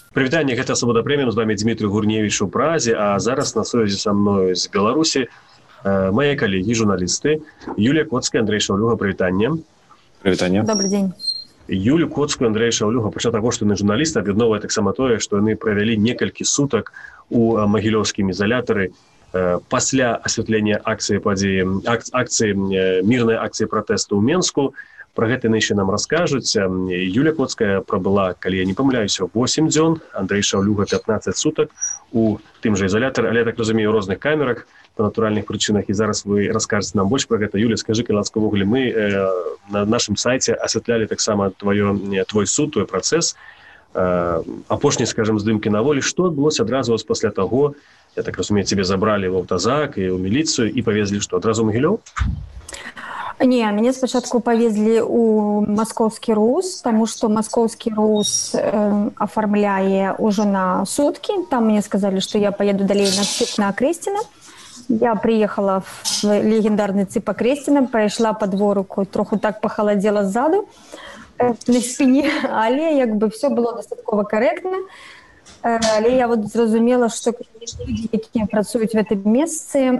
Прывітанне, гэта Свабода Прэміум, з вами Дмітрий Гурневіч у Празе, а зараз на сувязі са мною з Беларусі мои коллеги, журналисты Юлия Коцкая, Андрей Шаўлюга. Прывітанне. Прывітанне. Добрый день. Юлию Коцкую, Андрей Шаўлюга, пачаў таго, што яны журналісты, аб'ядноўвае таксама тое, што яны правялі некалькі сутак у магілёўскім ізалятары пасля асвятлення акцыі падзеі, мірнай акцыі пратэсту ў Менску. Про гэта яны яшчэ нам раскажуць. Юлія Коцкая прабыла, калі я не памыляюся, 8 дзён, Андрей Шаўлюга 15 сутак у тым жа ізалятары, але я так разумею, у розных камерах па натуральных прычынах, і зараз вы раскажаце нам больш про гэта. Юля, скажы, калі ласка, увогуле, мы на нашым сайце асвятлялі таксама твой суд, твой працэс, апошні, скажем, здымкі на волі. Што адбылося адразу пасля таго, я так разумею, цябе забралі в аўтазак і ў міліцыю і павезлі што, адразу ў Магілёў? Не, мяне спачатку павезлі ў маскоўскі РУС, таму што маскоўскі РУС афармляе ўжо на суткі. Там мне сказалі, што я поеду далей на ЦИП на Акрэсціна. Я приехала в легендарный ЦИП Акрэсціна, прайшла по дворыку, троху так пахаладзела ззаду на спине, але як бы все было дастаткова карэктна. Але я вот зразумела, што конечно, людзі, якія працуюць в гэтым месцы,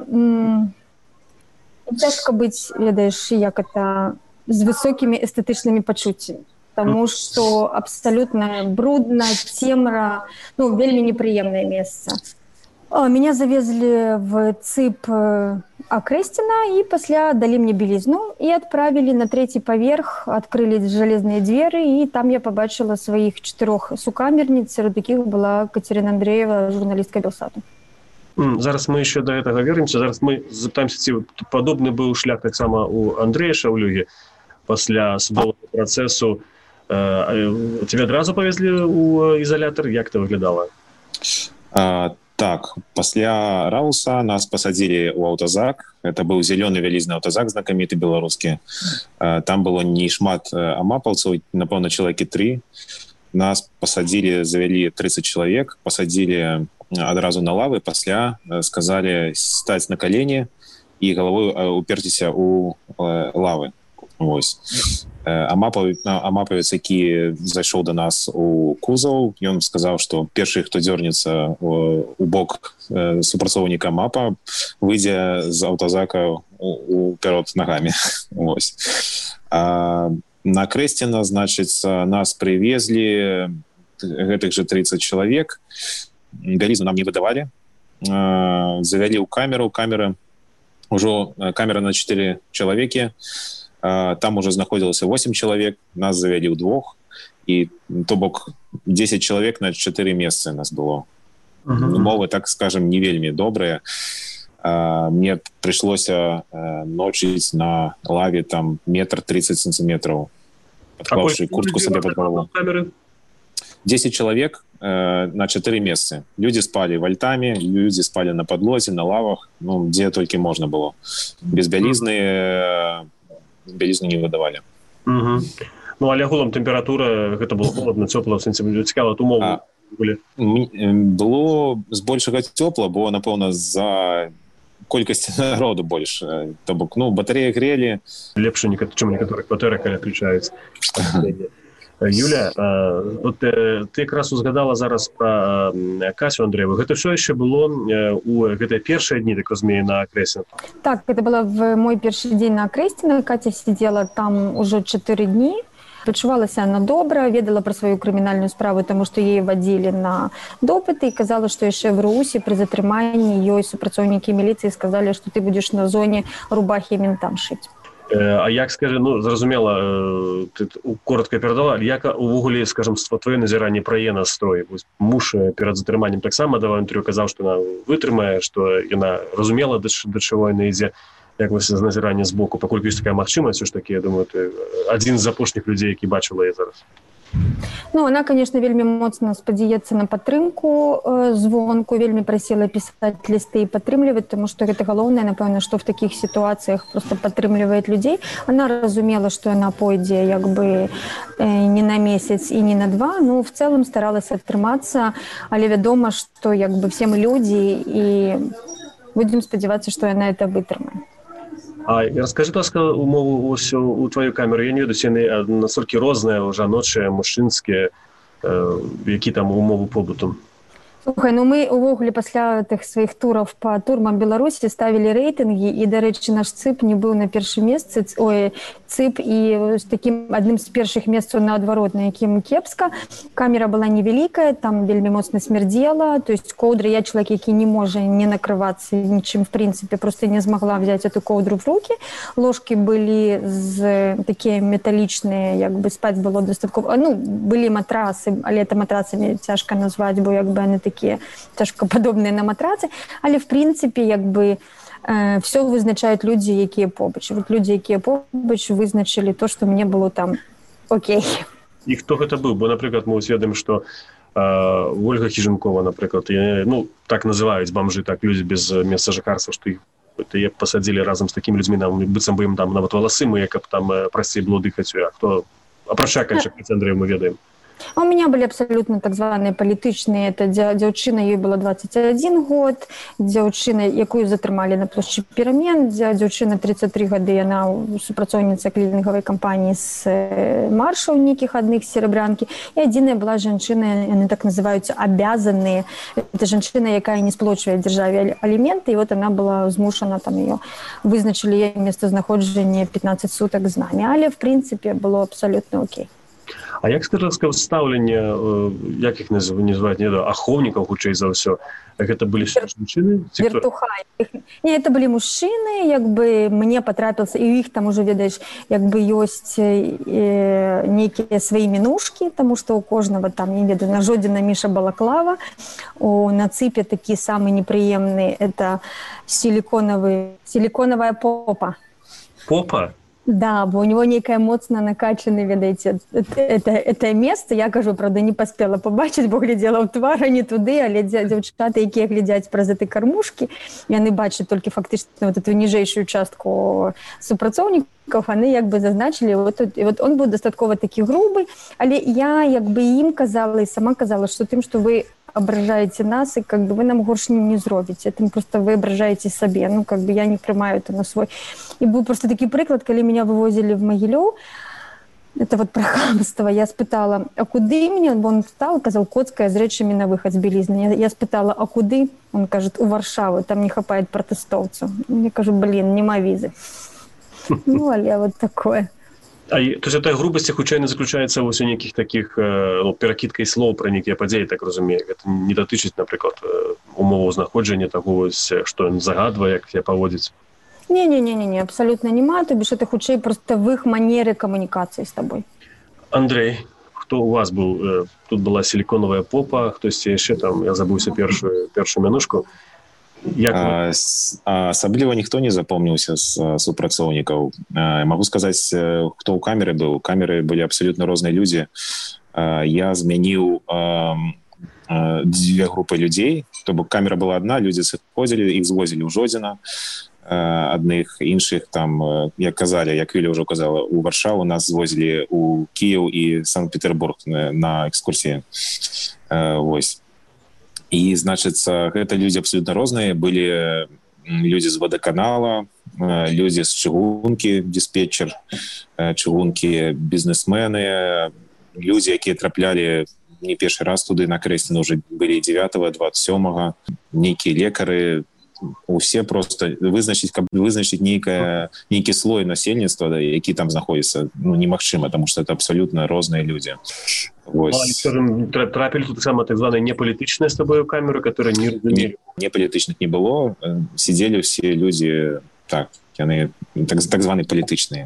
цяжка быць, ведаеш, як это, з высокімі эстэтычнымі пачуццямі, таму што абсалютна брудна, цемра, ну, вельмі непрыемнае месца. Меня завезли в ЦИП Акрэсціна і пасля далі мне белізну і адправілі на 3-й паверх, адкрылі жалезныя дзверы, і там я пабачыла сваіх 4 сукамерніц, сярод якіх была Катерина Андреева, журналістка Белсату. Зараз мы еще до этого вернемся. Зараз мы запытаемся, ці падобны быў шлях таксама у Андрэя Шаўлюгі пасля судового працэсу. Тебе адразу павезлі ў ізалятар? Як это выглядала? Так, пасля Рауса нас пасадзілі ў аўтазак. Это быў зялёны вялізны аўтазак, знакаміты беларускі. Там было не шмат амапаўцаў, напэўна, чалавекі 3. Нас пасадзілі, завялі 30 чалавек, пасадзілі адразу на лавы, пасля сказалі стаць на калені і галавой уперціся ў лавы. Вось. Амапавец, які зайшоў да нас у кузаў, ён сказаў, што першы, хто дзёрнецца у бок супрацоўніка АМАПа, выйдзе з аўтазака уперад нагамі. Вось. На Акрэсціна, значыць, нас прывезлі гэтых же 30 чалавек. Бялізну нам не выдавалі, завялі ў камеру, камера на 4 чалавекі, там уже знаходзілася 8 чалавек, нас завялі ў 2, і то бок 10 чалавек на 4 месцы нас было. Умовы, так скажем, не вельмі добрыя. Мне прыйшлося ночыць на лаве там 1,30 сантиметраў, падклаўшы куртку сабе пад галаву. 10 чалавек на 4 месцы. Людзі спалі вальтамі, людзі спалі на падлозе, на лавах, ну, дзе толькі можна было. Без бялізны не выдавалі. Ну, але агулам тэмпература, гэта было холодна, цёпла, в сэнсе, цікава, умовы былі? Было збольшага цёпла, бо, напэўна, за колькасць народу больш. То бок, ну, батареі грелі. Лепш, чым некаторых кватэрах, калі включаюць. Юля, вот ты якраз узгадала зараз про Касю Андрееву. Гэта що яшчэ было у гэтыя першыя дні, так разумею, на Акрэсціна? Так, это было в мой першы дзень на Акрэсціна. Катя сидела там уже 4 дні. Пачувалася она добра, ведала про сваю крымінальную справу, таму што яе вадзілі на допыты і казала, што яшчэ в РУСе пры затрыманні ёй супрацоўнікі міліцыі сказалі, што ты будзеш на зоне рубахі ментам шыць. А як, скажи, ну, зразумела, ты коротко перадала, як увогуле, скажем, твоє назіранне пра яе настрой? Муж перад затрыманнем таксама даваў інтэрв'ю, казаў, што яна вытрымае, што яна разумела, да чаго яна ідзе. Як вось назіранне з боку, паколькі ёсць такая магчымасць, ж такі, я думаю, ты адзін з апошніх людзей, які бачыла яе зараз. Ну, она, конечно, вельмі моцна спадзяецца на падтрымку звонку, вельмі прасіла пісаць лісты і падтрымліваць, тому што гэта галоўнае, напэўна, што в такіх сітуацыях просто падтрымлівае людзей. Она разумела, што яна пойдзе як бы не на месяц і не на 2, ну, в цэлым старалася атрымацца, але вядома, што як бы все мы людзі і будзем спадзявацца, што яна это вытрымае. А расскажи, ласка, умову у твою камеру. Я не ведаю, яны настолькі розныя, жаночыя, мужчынскія. які там умовы побыту? Слухай, ну мы увогуле пасля тых сваіх тураў па турмам Беларусі ставілі рэйтынгі, і, дарэчы, наш ЦИП не быў на першым месцы. ЦИП і з такім адным з першых месцаў наадварот, на якім кепска. Камера была невялікая, там вельмі моцна смярдзела, то есть коўдры, я чалавек, які не можа не накрывацца нічым, в прынцыпе, просто не змагла взять эту коўдру в руки. Ложкі былі такія металічныя, як бы спаць было дастаткова. Ну, былі матрасы, але это матрацамі цяжка назваць, бо як бы яны такие цяжкападобныя на матрацы, але в прынцыпе як бы все вызначаюць людзі, якія побач. Вот людзі, якія побач, вызначылі то, што мне было там окей. І хто гэта быў? Бо, напрыклад, мы ўсведамім, што Ольга Хіжынкова, напрыклад, ну, так называюць бамжы, так, людзі без месца жыхарства, што іх пасадзілі разам з такімі людзьмі, нам быццам бы ім там нават валасы мые, каб там прасцей было дыхаць. А хто? Апрача Кальчака Андрэй мы ведаем. У меня были абсолютно так званыя палітычныя. Это дзяўчына, ёй было 21 год, дзяўчына, якую затрымалі на плошчы Перамен, дзяўчына 33 гады, яна супрацоўніца клінінговай кампаніі з маршаў нейкіх адных серабрянкі, і адзіная была жанчына, яны так называюцца абязаныя. Это жанчына, якая не сплочвае дзяржаве аліменты, і вот она была змушана, там ее вызначылі яе месцазнаходжанне 15 сутак з намі, але в прынцыпе было абсолютно окей. А як скажа стаўленне, як іх называюць, ахоўнікаў, хутчэй за ўсё? Гэта былі жанчыны? Вертухай. Не, это былі мужчыны, як бы мне патрапіўся, і ў іх там уже, ведаеш, як бы ёсць нейкія свае мінушкі, таму што у кожнага там, не ведаю, на Жодзіна Міша Балаклава, на ЦИПе такі самы непрыемны, это силиконовая попа. Попа? Да, бо у него нейкая моцна накачаны, ведаеце, это месца, я кажу, правда, не паспела пабачыць, бо глядзела ў твар, не туды, але дзяўчаты, якія глядзяць праз этой кармушкі, яны бачаць толькі фактычна вот эту ніжэйшую частку супрацоўнікаў, яны як бы зазначылі, і вот он быў дастаткова такі грубы, але я як бы ім казала і сама казала, што тым, што вы ображаете нас, и как бы вы нам горш не зробіце. Это просто вы ображаете себе. Ну, как бы я не приймаю это на свой. И был просто такий приклад, коли меня вывозили в Могилев, это вот про хамство, я спитала, а куды меня? Он встал и сказал, Коцкая с речами на выход с белизны. Я спитала, а куды? Он кажет, у Варшавы, там не хапает протестовцев. Я кажу, блин, нема визы. Ну, але вот такое. То есть эта грубасць хутчэй не заключаецца ў нейкіх такіх перакідкай слоў пра нейкія падзеі, так разумею. Гэта не датычыць, напрыклад, умоваў знаходжання таго, што ён загадвае, як себе паводзіць. Не, абсолютно нема, то бишь это хутчэй просто в их манере коммуникации с тобой. Андрей, кто у вас был? Тут была силиконовая попа, хтосьці яшчэ там, я забыўся першую мянушку. Асабліва ніхто не запомніўся з супрацоўнікаў. Магу сказаць, хто ў камеры быў. Камеры былі абсалютна розныя людзі. Я змяніў дзве групы людзей, то бок камера была адна, людзі сыходзілі, іх звозілі ў Жодзіна, адных, іншых там, як казалі, як Юля ўжо казала, у Варшаву нас звозілі ў Кіеў і Санкт-Петербург на экскурсіі. Вось. І, значыцца, гэта людзі абсолютна розныя. Былі людзі з вадаканала, людзі з чыгункі, дыспетчер, чыгункі, бізнесмены, людзі, якія траплялі не першы раз туды на Крэсціна, ўжо былі 9-го, 27-го, нейкія лекары, усе просто вызначыць, каб вызначыць нейкі слой насельніцтва, які там знаходзіцца, ну, немагчыма, таму што это абсолютна розныя людзі. Трапілі тут сама так званая непалітычная з тобою камеру, которая не разумелі? Непалітычных не было. Сидзелі ўсе людзі, так, яны так званы палітычныя.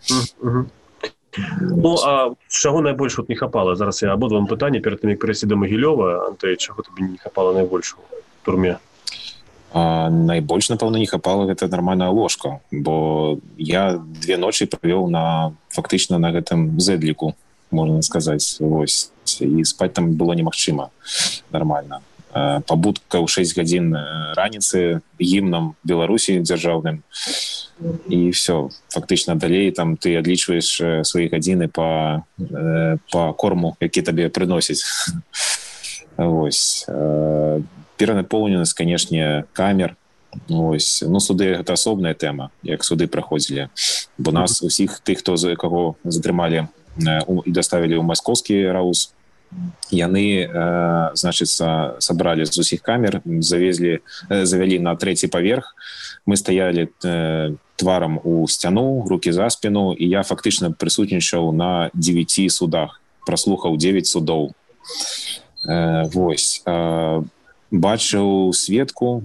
Ну, а чаго найбольш не хапала? Зараз я абодва вам пытанне перад тым, як перайсці до Магілёва. Андрэй, чаго табе не хапала найбольш у турме? Найбольш, напэўна, не хапала гэта нармальная ложка, бо я 2 ночы правёў фактычна на гэтым зэдліку, можна сказаць, вось, і спаць там было немагчыма нармальна. Пабудка ў 6 гадзін раніцы гімнам Беларусі дзяржаўным, і все, фактычна далей там ты адлічваеш свае гадзіны па корму, які табе прыносяць. Вось. Перанапоўненасць, канешне, камер. Вось. Ну, суды — гэта асобная тэма, як суды праходзілі. Бо нас усіх тых, каго затрымалі і даставілі ў маскоўскі РАУС, яны, значит, собрали з усіх камер, завялі на 3-й паверх. Мы стаялі тварам у сцяну, рукі за спіну, і я фактычна прысутнічаў на 9 судах, праслухаў 9 судоў. Вось. Бачыў сведку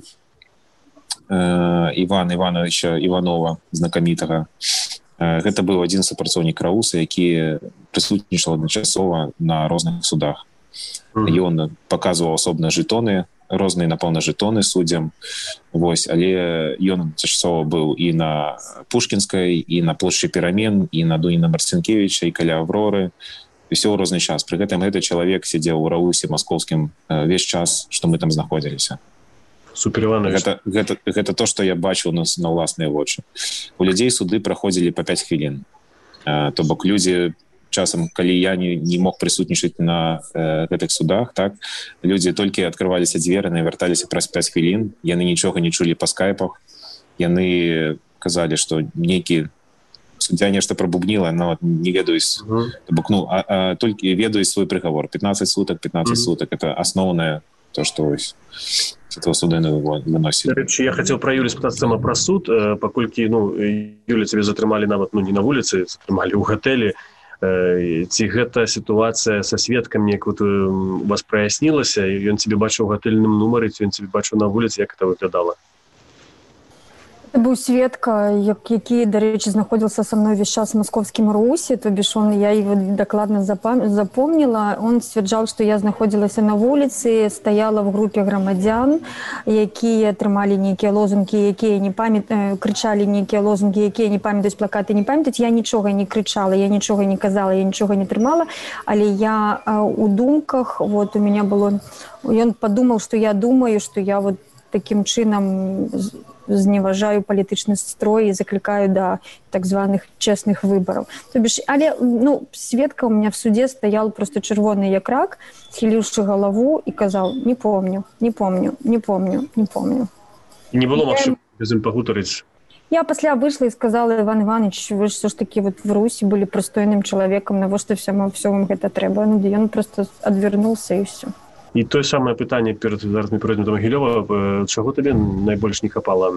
Івана Івановича Іванова, знакамітага. Гэта быў адзін супрацоўнік Рауса, які прысутнічаў адначасова на розных судах. Ён паказваў асобна жэтоны, розныя, напэўна, жэтоны суддзям. Вось, але ён часова быў і на Пушкінскай, і на плошчы Перамен, і на Дуніна Марцінкевіча, і каля Авроры. Усё ў розны час. Пры гэтым гэты чалавек сядзеў у Раусе маскоўскім весь час, што мы там знаходзіліся. Супер Иванович. Гэта то, што я бачыў на ўласныя вочы. У людзей суды праходзілі па 5 хвілін. То бок людзі часам, калі я не мог прысутнічаць на гэтых судах, так, людзі толькі адкрываліся дзверы, вярталіся праз 5 хвілін, яны нічога не чулі па скайпах, яны казалі, што нейкі суддзя нешта прабубніла, но не ведаюць, бок, толькі ведаюць свой прыгавор. 15 сутак, 15 сутак, это асноўнае то, што ось этого суда выносили. Я хотел про Юлю спытацца сама про суд, паколькі, Юля, тебе затрымалі нават, не на вуліцы, затрымалі ў гатэлі. Ці гэта сітуацыя са сведкам неяк у вас праяснілася, ён тебе бачыў у гатэльным нумары, ці ён тебе бачыў на вуліцы, як это выглядала? Это быў сведка, які, дарэчы, знаходзіўся са мной весь час в маскоўскім РУСе, то бишь я его докладно запомнила. Он сцвярджаў, што я знаходзілася на вуліцы, стаяла в групе грамадзян, якія трымалі нейкія лозунгі, якія не памятаюць, крычалі нейкія лозунгі, якія не памятаюць, плакаты не памятаюць. Я нічога не крычала, я нічога не казала, я нічога не трымала, але я у думках, вот у меня было... Ён падумаў, што я думаю, што я вот таким чынам зневажаю палітычны строй і заклікаю да так званых честных выбораў. То бишь, але, сведка у меня в суде стоял просто чырвоны як рак, схіліўшы галаву і казаў: не помню. І не было магчымасці без ім пагутарыць? Я пасля выйшла і сказала: Іван Іванович, вы ж все ж таки вот в Русі былі прыстойным чалавекам, навошта все вам гэта трэба? Ён просто адвярнуўся і все. І тое самае пытанне зараз мы пройдзем да Магілёва. Чаго табе найбольш не хапала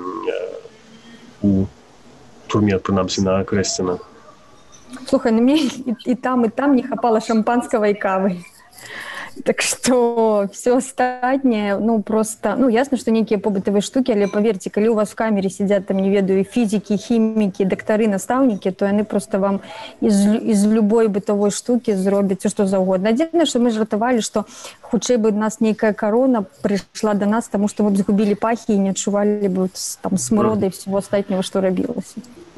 у турме, прынамсі, на Крэсціна? Слухай, мне і там не хапала шампанского і кавы. Так что все остальное, просто, ясно, что некие побытовые штуки, але поверьте, коли у вас в камере сидят, там, не ведаю, физики, химики, докторы, наставники, то они просто вам из любой бытовой штуки зробят все, что угодно. Единственное, что мы жартовали, что хутчэй бы нас некая корона пришла до нас, потому что мы бы загубили пахи и не отчували бы там смрода и всего остального, что робилось.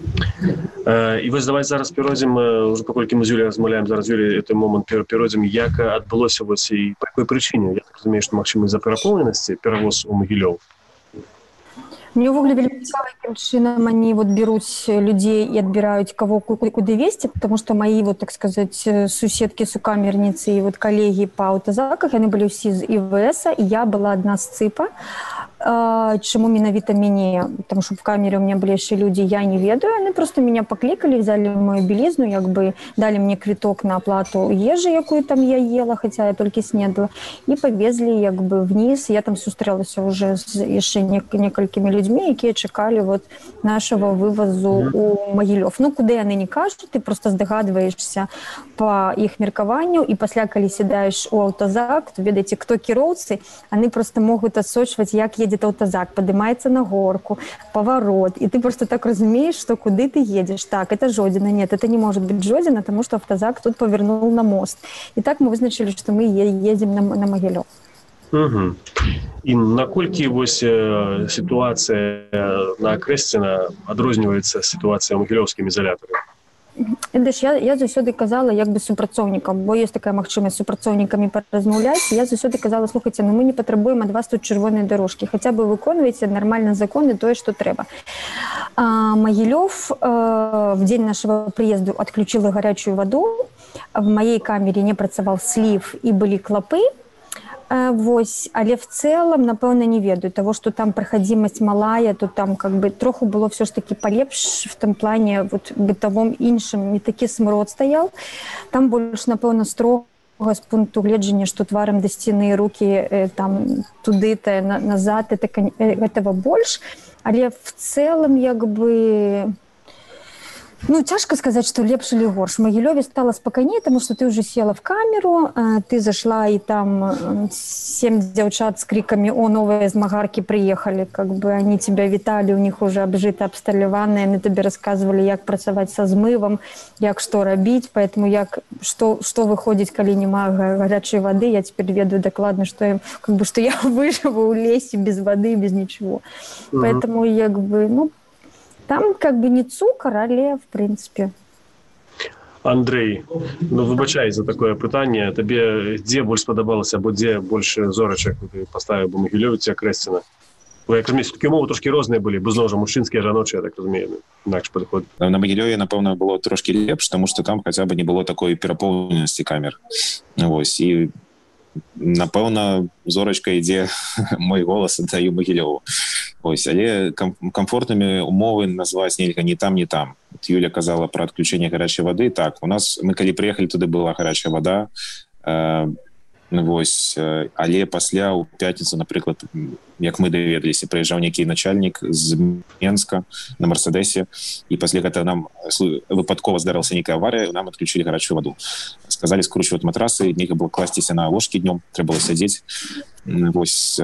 І вось давай зараз перайдзем, уже паколькі мы з Юляй размаўляем, зараз Юлі гэты момант перайдзем, як адбылося вось і па якой прычыне? Я так разумею, што магчыма з-за перапоўненасці перавоз у Магілёў. Мне ўвогуле вельмі цікава, якім чынам они беруць людзей і адбіраюць кого куды везці, потому что мои, так сказать, суседкі, сукамерніцы і калегі па аўтазаках, яны былі ўсе з ІВС, і я была адна з ЦИПа. Чему менавіта мяне? Потому что в камере у меня были еще люди, я не ведаю, они просто меня покликали, взяли мою белизну, дали мне квиток на оплату ежи, якую там я ела, хотя я только снедала, и повезли вниз. Я там сустрелась уже с еще некалькими людьми, которые чекали нашего вывозу у Магілёв. Куды яны не кажут, ты просто здогадываешься по их меркаванню, и пасля, калі сідаеш у аўтазак, то ведаеце, кто кіроўцы, они просто могут адсочваць, як едет аўтазак, поднимается на горку, поворот, и ты просто так разумеешь, что куды ты едешь. Так, это Жодина. Нет, это не может быть Жодина, потому что автозак тут повернул на мост. И так мы вызначили, что мы едем на Магілёв. Угу. І наколькі вось сітуацыя на Крэсціна адрозніваецца сітуацыя ў Магілёўскім ізалятары? Я заўсёды казала супрацоўнікам, бо ёсць такая магчымасць з супрацоўнікамі паразмаўляць. Я заўсёды казала: слухайце, мы не патрабуем ад вас тут чырвоныя дарожкі, хаця бы выконвайце нармальна законы, тое, што трэба. Магілёв в дзень нашего приезду отключила горячую воду, в моей камере не працаваў слив і былі клапы. Але в целом, напэўна, не ведаю того, что там проходимость малая, то там троху было все ж таки полепш в том плане бытовом іншым, не такі смрод стаял. Там больше, напэўна, строго з пункту гледжання, што тварам да сцены, рукі там туды-то, назад, гэтага больш. Але в цэлым, як бы... Ну, цяжка сказаць, што лепш или горш. В Магілёве стала спакайней, таму што ты ўжо села в камеру, ты зашла, і там 7 дзяўчат з крикамі «О, новыя змагаркі приехали!» Как бы они тебя віталі, у них уже абжыта, абсталяваныя, они тебе рассказывали, як працаваць са змывам, як што рабіць, поэтому што выходзіць, калі няма гарячай вады, я теперь ведаю дакладна, што я выжыву ў лесе без вады, без ничего. Поэтому, як бы, ну, там как бы не цукар, але в принципе. Андрей, ну выбачай за такое пытанне. Табе дзе больш спадабалася, або дзе больш зорачак ты паставіў бы Магілёве ці Акрэсціна? Я так разумею, все-таки умовы трошки розныя былі, без ножа мужчынскія, жаночыя, я так разумею, інакш падыход. На Магілёве, напэўна, было трошки лепш, таму што там хаця бы не было такой перапоўненасці камер. Вось, і напэўна, зорачка ідзе, мой голас аддаю Магілёву. Ось, але комфортнымі умовы назваць нельга ні там, ні там. Юля казала про адключэнне гарячай вады. Так, у нас, мы калі прыехалі, туды была гарячая вада, вось, але пасля ў пятніцу, напрыклад, як мы даведаліся, прыязджаў нейкі начальнік з Менска на Мерседесе, і пасля гэта нам выпадкова здарылася нейкая аварыя, нам адключылі гарячую ваду. Сказалі скручваць матрасы, нельга было класціся на ложкі днём, трэба было сядзець. Вось,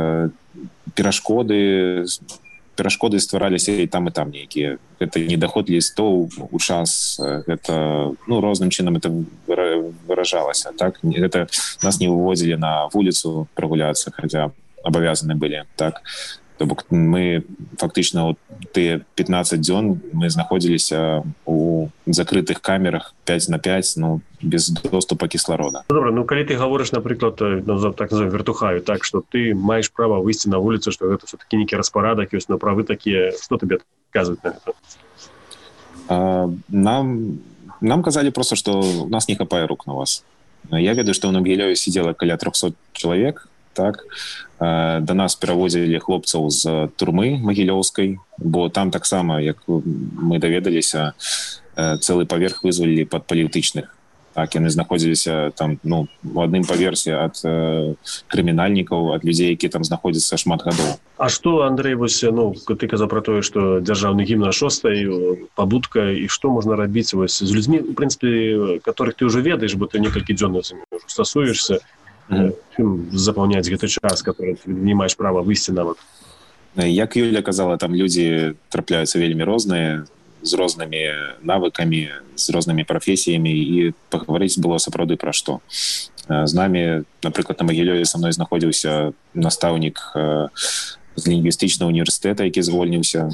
перашкоды ствараліся і там нейкія. Гэта недаход лістоў у час, гэта, ну, розным чынам это выражалася, так? Гэта нас не выводзілі на вуліцу прагуляцца, хаця абавязаны былі, так? То бок мы фактычна тыя 15 дзён мы знаходзіліся у закрытых камерах 5x5, ну, без доступа кісларода. Добра, ну калі ты гаворыш, напрыклад, так назовем вертухаю, так, што ты маеш права выйсці на вуліцу, што гэта все-таки нейкі распарадак ёсць, но правы такія, што табе казваюць на гэта? Нам казалі просто, што у нас не хапае рук на вас. Я ведаю, што ў Магілёве сидела каля 300 чалавек, так, да нас пераводзілі хлопцаў з турмы магілёўскай, бо там таксама, як мы даведаліся, цэлы паверх вызвалілі пад палітычных. Так, яны знаходзіліся там, ну, у адным паверсе ад крымінальнікаў, ад людзей, якія там знаходзяцца шмат гадоў. А што, Андрей, вось, ну, ты казаў пра тое, што дзяржаўны гімн на 6-й, пабудка, і што можна рабіць вось з людзьмі, у прынцыпе, которых ты ўжо ведаеш, бо ты некалькі дзён з імі ўжо стасуешся, запаўняць гэты час, который ты не маеш права выйсці нават? Як Юля казала, там людзі трапляюцца вельмі розныя, з рознымі навыкамі, з рознымі прафесіямі, і пагаварыць было сапраўды пра што. З намі, напрыклад, на Магілёве са мной знаходзіўся настаўнік з лінгвістычнага універсітэта, які звольніўся,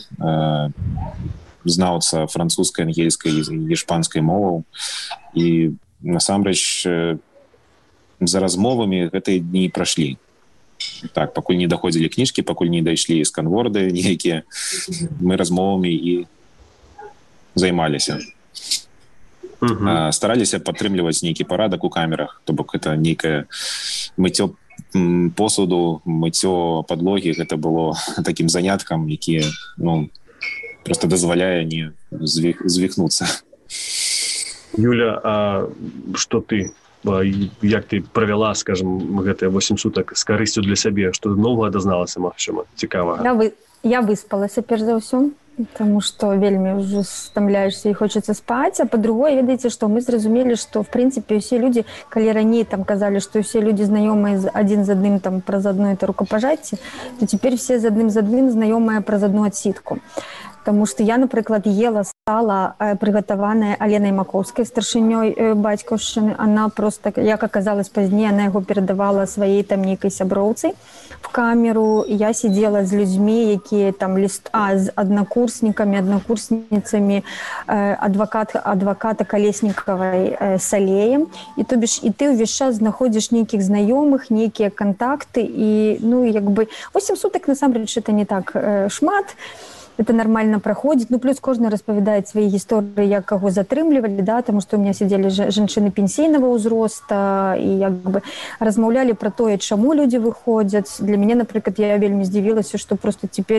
знаўца французскай, ангельскай і іспанскай моваў. І насамрэч за размовамі гэтыя дні прайшлі. Так, пакуль не даходзілі кніжкі, пакуль не дайшлі сканворды нейкія, мы размовамі і займаліся. Стараліся падтрымліваць нейкі парадак у камерах, то бок это нейкае мыццё посуду, мыццё падлогі, гэта было такім заняткам, які, ну, просто дазваляе не звіхнуцца. Юля, а што ты? Як ты правяла, скажем, гэтыя 8 сутак з карысцю для сябе? Што новага дазналася, магчыма, цікавага? Я выспалася, перш за ўсё, потому что вельмі ўжо стамляешься і хочацца спаць. А па-другое, ведаеце, што мы зразумелі, што, в прынцыпе, усе людзі, калі раней там казалі, што усе людзі знаёмыя адзін з адным там праз адно это рукапажацце, то цяпер все з адным знаёмыя праз адну адсідку. Потому что я, напрыклад, ела сала, прыгатаваная Аленай Макоўскай, старшынёй бацькаўшчыны. Она просто, як аказалось пазней, она яго перадавала сваей там нейкай сяброўцай в камеру. Я сидела з людзьмі, якія там з аднакурснікамі, аднакурсніцамі адваката Калеснікавай Салеем. І то бишь, і ты ўвесь час знаходзіш нейкіх знаёмых, нейкія кантакты. І, ну, як бы, 8 сутак, насамрэч, это не так шмат. Это нормально проходит. Ну, плюс кожны распавядает свои истории, як кого затрымлівалі, да, потому что у меня сидели женщины пенсійного ўзроста и як бы размаўлялі про тое, чаму люди выходят. Для меня, например, я вельмі здзівілася, что просто теперь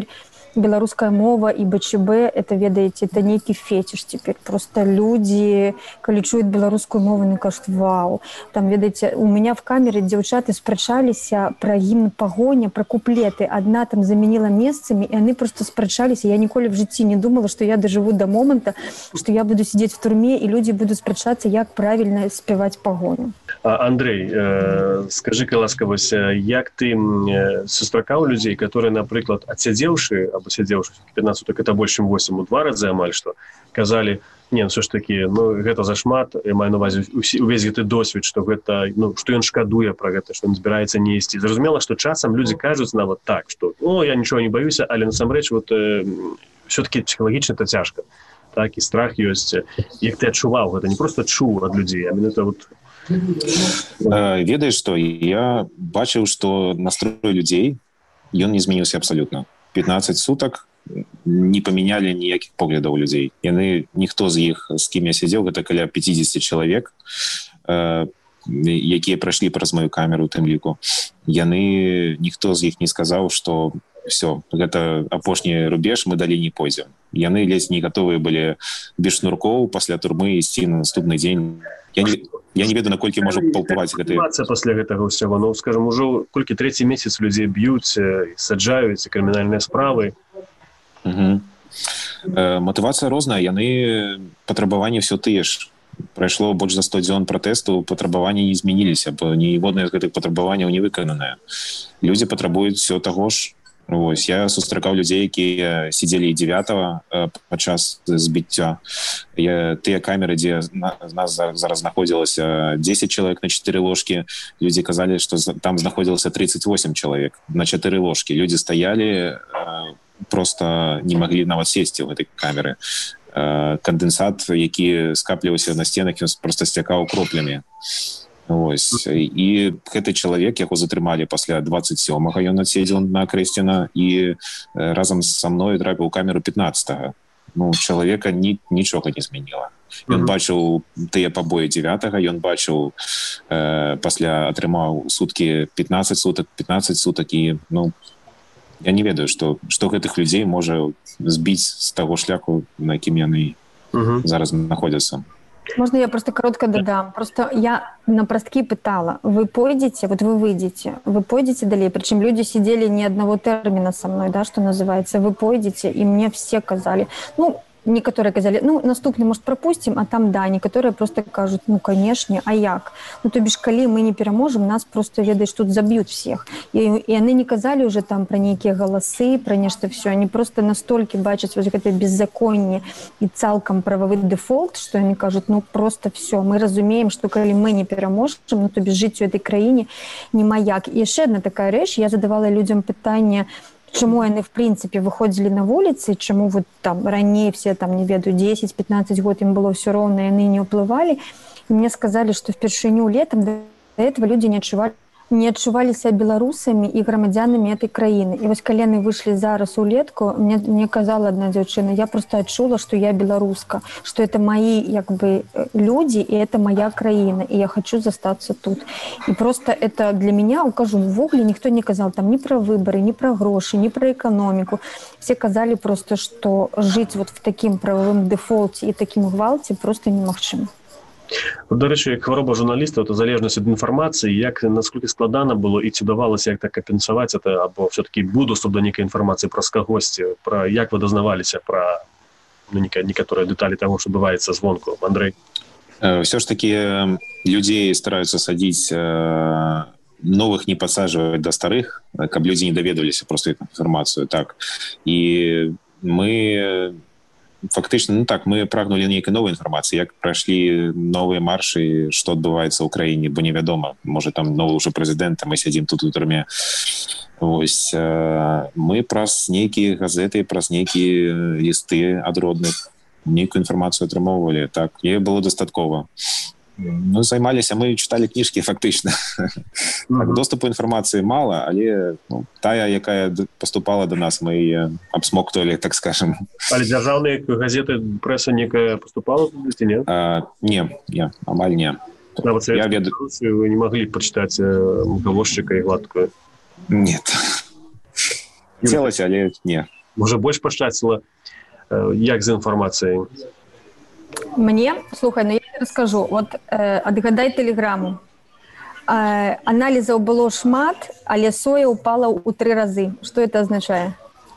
беларуская мова і БЧБ, это, ведаеце, это нейкі фетиш теперь. Просто люди, калі чуюць беларускую мову, они кажут, вау. Там, ведаеце, у меня в камере дзяўчаты спрачаліся про гімн пагоня, про куплеты. Одна там заменила месцами, и они просто спрачаліся. Я ніколі в житті не думала, что я доживу до момента, что я буду сидеть в турме, и люди будут спрачаться, як правильно спевать пагоню. Андрей, скажи-ка ласкавость, як ты сустракаў людей, которые, например, отсидевшие, або сидевшие 15 суток, это больше, чем 8, у 2 разы амаль что, казали, не, ну все ж таки, ну гэта зашмат, я маю на увазе увесь гэты досвед, что гэта, ну, что ён шкадуе про гэта, что он збираецца несці. Зразумела, что часам люди кажуць нам вот так, что, о, я ничего не боюсь, але насамрэч вот все-таки психологично это тяжко. Так, и страх есть. Як ты адчуваў, гэта не просто чуў ад людей, а это вот... Ведаеш, што я бачыў, што настрой людзей ён не змяніўся абсалютна. 15 сутак не памянялі ніякіх поглядаў людзей. Яны, ніхто з іх, з кім я сядзеў, гэта каля 50 чалавек, якія прайшлі праз маю камеру у тым ліку. Яны, ніхто з іх не сказаў, што все, гэта апошні рубеж, мы далей не пойдзем. Яны ледзь не гатовыя былі без шнуркоў пасля турмы ісці на наступны дзень. Я не ведаю, наколькі можа паўплываць гэты... Пасля гэтага ўсяго, ну, скажем, ужо колькі трэці месяц людзей б'юць, саджаюць, крымінальныя справы. Матывацыя розная, яны патрабаванні ўсё тыя ж. Прайшло больш за 100 дзён пратэсту, патрабаванні не змяніліся, бо ніводнае з гэтых патрабаванняў не выкананае. Людзі патрабуюць ўсё таго ж. Вось, я сустракаў людзей, якія сидзелі 9-го падчас збіцця. Тыя камеры, дзе нас зараз знаходзілася 10 чалавек на 4 ложкі, людзі казалі, што там знаходзілася 38 чалавек на 4 ложкі. Людзі стаялі, просто не маглі нават сесці ў гэтай камеры. Кандэнсат, які скапліваўся на сценах, ён просто сцякаў кроплямі. Ось. І гэты чалавек, яго затрымалі пасля 27-го, ён адседзеў на Крэсціна і разам са мной трапіў у камеру 15-го. Ну, чалавека нічога не змяніла. Ён бачыў тыя пабоі 9-го, ён бачыў, пасля атрымаў суткі 15 сутак і, ну, я не ведаю, што гэтых людзей можа збіць з таго шляху, на якім яны зараз знаходзяцца. Можно я просто коротко додам? Просто я на простки пытала. Вы пойдете, вот вы пойдете далее. Причем люди сидели ни одного термина со мной, да, что называется. Вы пойдете, и мне все казали, ну, некоторые казали, ну, наступный, может, пропустим, а там, да, некоторые просто кажут, ну, конечно, а як? Ну, то бишь, коли мы не переможем, нас просто, ведаешь, тут забьют всех. И они не казали уже там про некие голосы, про нечто все. Они просто настолько бачат вот это беззаконие и цалком правовый дефолт, что они кажут, ну, просто все. Мы разумеем, что коли мы не переможем, ну, то бишь, жить в этой краине не маяк. И еще одна такая речь, я задавала людям питание, чему они, в принципе, выходили на улицы, чему вот там ранее все, там, не ведаю, 10-15 год им было все ровно, и они не уплывали. И мне сказали, что впершыню летом до этого люди не адчувалі себя беларусамі і грамадзянамі этой краіны. І вось калі яны выйшлі зараз у летку, мне казала одна дзяўчына, я просто адчула, что я беларуска, что это мои, як бы, люди, и это моя краіна, и я хочу застаться тут. И просто это для меня, укажу, увогуле никто не казал там ни про выборы, ни про гроши, ни про экономику. Все казали просто, что жить вот в таким правовым дефолте и таким гвалте просто немагчыма. До речі, як хвороба журналіста, то залежність від інформації, як наскільки складано було і чи вдавалося як так компенсувати це, або все-таки був доступ до некої інформації про когось, про як ви дознавалися про некоторые детали того, що відбувається звонку, Андрей? Все ж таки людей стараются садить, новых не подсаживать до старых, каб люди не доведывались просто эту информацию. Так. И мы... Фактычна, ну так, мы прагнулі нейкай новай інфармацыі, як прайшлі новыя маршы, што адбываецца ў краіне, бо невядома, можа там новы ўжо прэзідэнт, а мы сядзім тут у турме. Вось, мы праз нейкія газеты, праз нейкія лісты ад родных нейкую інфармацыю атрымоўвалі. Так, яе было дастаткова. Ну, займаліся, мы чыталі кніжкі фактычна. Так, доступу інфармацыі мала, але ну, тая, якая поступала до нас, мы яе абсмоктвалі, так скажем. Але дзяржаўныя газеты, прэса некая поступала ці не? Не, амаль не. Нават Савецкую Беларусію вы не маглі пачытаць Галошчыка і Гладкую? Нет. Целася, але не. Можа, больш пашчасціла, як з інфармацыяй? Мне? Слухай, ну я тебе расскажу. Вот адгадай тэлеграму. Аналізаў было шмат, але соя упала ў 3 разы. Што это азначае?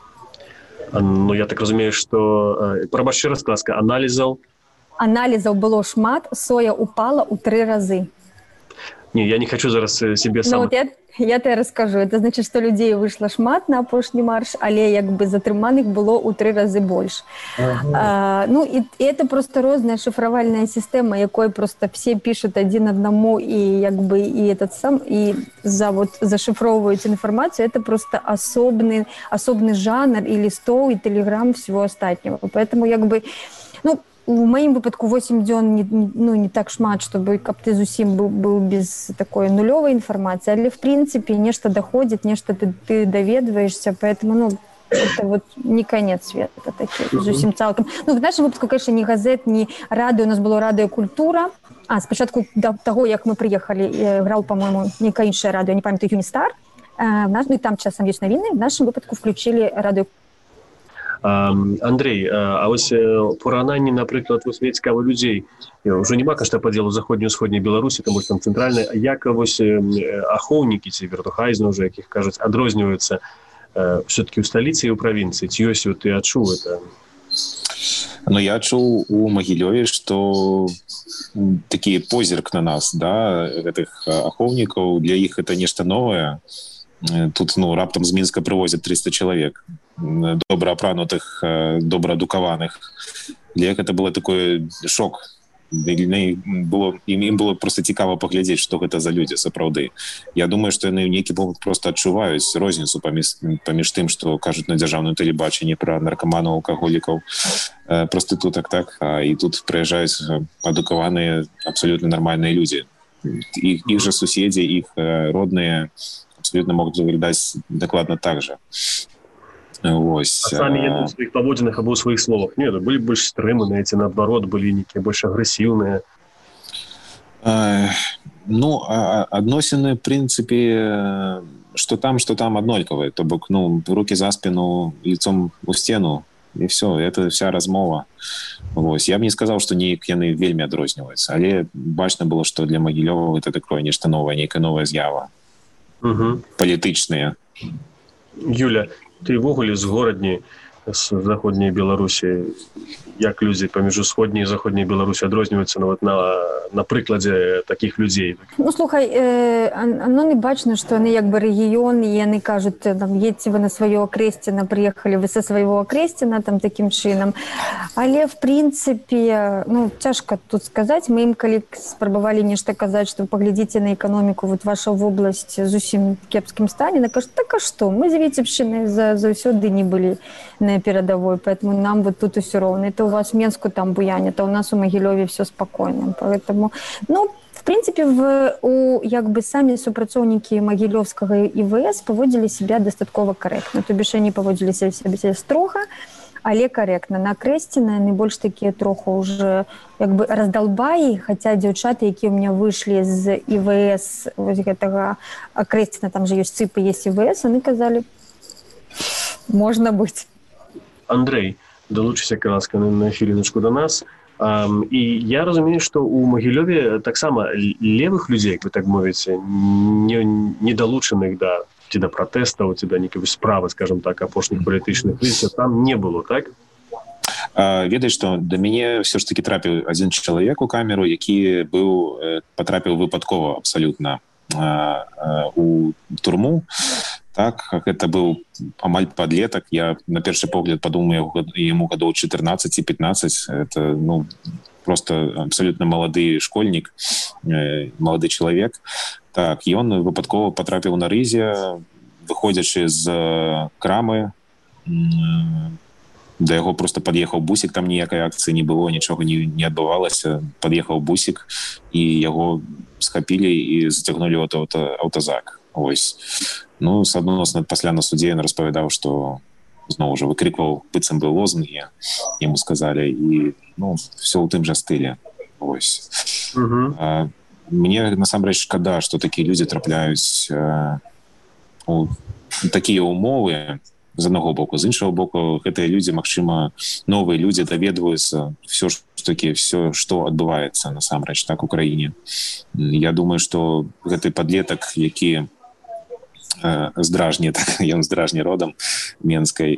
Ну, я так разумею, што... Прабач, ще раз, класка, аналізаў было шмат, соя упала ў 3 разы. Не, я не хочу зараз себе сам... Ну, вот я тебе расскажу. Это значит, что людей вышло шмат на апошні марш, але як бы затрыманых было ў 3 разы больш. Ну, и это просто розная шифровальная система, якой просто все пишут один одному и як бы и этот сам, и зашифровывают информацию. Это просто особный жанр и листов, и телеграм, всего остального. Поэтому як бы, ну, у маім выпадку 8 дзён не так шмат, чтобы каб ты зусім быў без такой нулёвай інфармацыі, але в прынцыпе нешта даходзіць, нешта ты даведваешься, поэтому, ну, это вот не конец света такі, зусім цалкам. Ну, в нашым выпадку, конечно, ні газет, ні радыё, у нас было радыёкультура. Спачатку да таго, як мы прыехалі, граў, по-моему, нейкае іншае радыё, не памятаю, Юністар. Ну, і там часам ёсць навіны. В нашым выпадку включили радыёкультуру. Андрей, а вось параўнанні, напрыклад, вось мне цікава людзей, ўжо няма кашта падзелу заходняй і ўсходняй Беларусі, таму што там цэнтральная, як вось ахоўнікі ці вертухайзны ўжо, якіх кажуць, адрозніваюцца все-таки ў сталіцы і ў правінцыі, ці ёсць ты адчуў это? Ну, я чуў у Магілёве, што такі позірк на нас, да, гэтых ахоўнікаў, для іх это нешта новае. Тут, ну, раптам з Мінска прывозят 300 чалавек, добра апранутых, добра адукаваных. Для іх это было такой шок. Ім было просто цікава паглядзець, што гэта за людзі сапраўды. Я думаю, што яны ў нейкі момант просто адчуваюць розніцу паміж тым, што кажуць на дзяржаўным тэлебачанні пра наркаманаў, алкаголікаў, прастытутак, так, і тут прыязджаюць адукаваныя, абсалютна нармальныя людзі. Іх жа суседзі, іх родныя абсолютно могут выглядать докладно так же. Вось. А самі яны ў сваіх паводзінах або ў сваіх словах? Не, былі больш стрыманыя, ці наадварот, былі нейкія больш агрэсіўныя? Ну, адносіны, в прынцыпе, што там аднолькавыя. То бок, ну, рукі за спину, лицом у сцену, і все, это вся размова. Вось. Я б не сказаў, што неяк яны вельмі адрозніваюцца, але бачна было, што для Магілёва это такое нешта новае, нейкая новая з'ява. Палітычныя. Юля, ты ввогуле з горадні, з заходняй Беларусі, як людзі паміж усходняй і заходняй Беларусі адрозніваюцца на прыкладзе такіх людзей? Ну, слухай, ну не бачна, што яны як бы рэгіён, і яны кажуць, там, едьце вы на сваё Акрэсціна, прыехалі вы са свайго Акрэсціна, там, такім чынам. Але, в прынцыпе, ну, цяжка тут сказаць. Мы ім, калі спрабавалі нешта казаць, што паглядзіце на эканоміку, вот ваша вобласць зусім кепскім стане, яны кажуць, так а што? Мы з Віцебшчыны заўсёды не былі на передовой, поэтому нам вот тут усё ровно. Это у вас в Менску там буянит, а у нас у Могилёве все спокойно. Поэтому, ну, в принципе, як бы сами супрацоўнікі Могилёвскага ІВС поводили себя дастаткова корректно. То бишь они поводили себя строго, але корректно. На Акрэсціна яны больш такія троху уже як бы раздолбаі, хотя дзяўчаты, якія у меня вышли з ІВС, вось гэтага Акрэсціна, там же ёсць ЦИП и есть ІВС, они казали, можно быть. Андрей, долучыся, каласка, на хвіліначку до нас. І я разумею, што ў Магілёве таксама левых людзей, вы так мовіце, не далучаных ці да пратэстаў, ці да нейкай справы, скажем так, апошніх палітычных лідераў, там не было, так? Ведаеш, што да мяне ўсё ж такі трапіў адзін чалавек у камеру, які патрапіў выпадкова абсалютна у турму. Так, гэта быў амаль падлетак. Я на першы погляд падумаў, яму гадоў 14 ці 15. Это, ну, просто абсолютно малады школьнік, малады чалавек. Так, ён выпадкова патрапіў на рызе, выходзячы з крамы. Да яго просто пад'ехаў бусік, там ніякай акцыі не было, нічога не адбывалася. Пад'ехаў бусік, і яго схапілі і зацягнулі ў аўтазак. Ось. Ну, соотносно, пасля на суде ён распавядаў, што зноў жа выкрикваў, быццам бы лозунгі, яму сказалі, і, ну, все ў тым жа стылі. Ось. Мне насамрэч шкада, што такія людзі трапляюць у такія ўмовы, з аднаго боку. З іншага боку, гэтыя людзі, магчыма, новыя людзі даведваюцца все ж таки, все, што адбываецца насамрэч так у краіне. Я думаю, што гэты падлетак, які здражні, так, ён здражні родам менскай,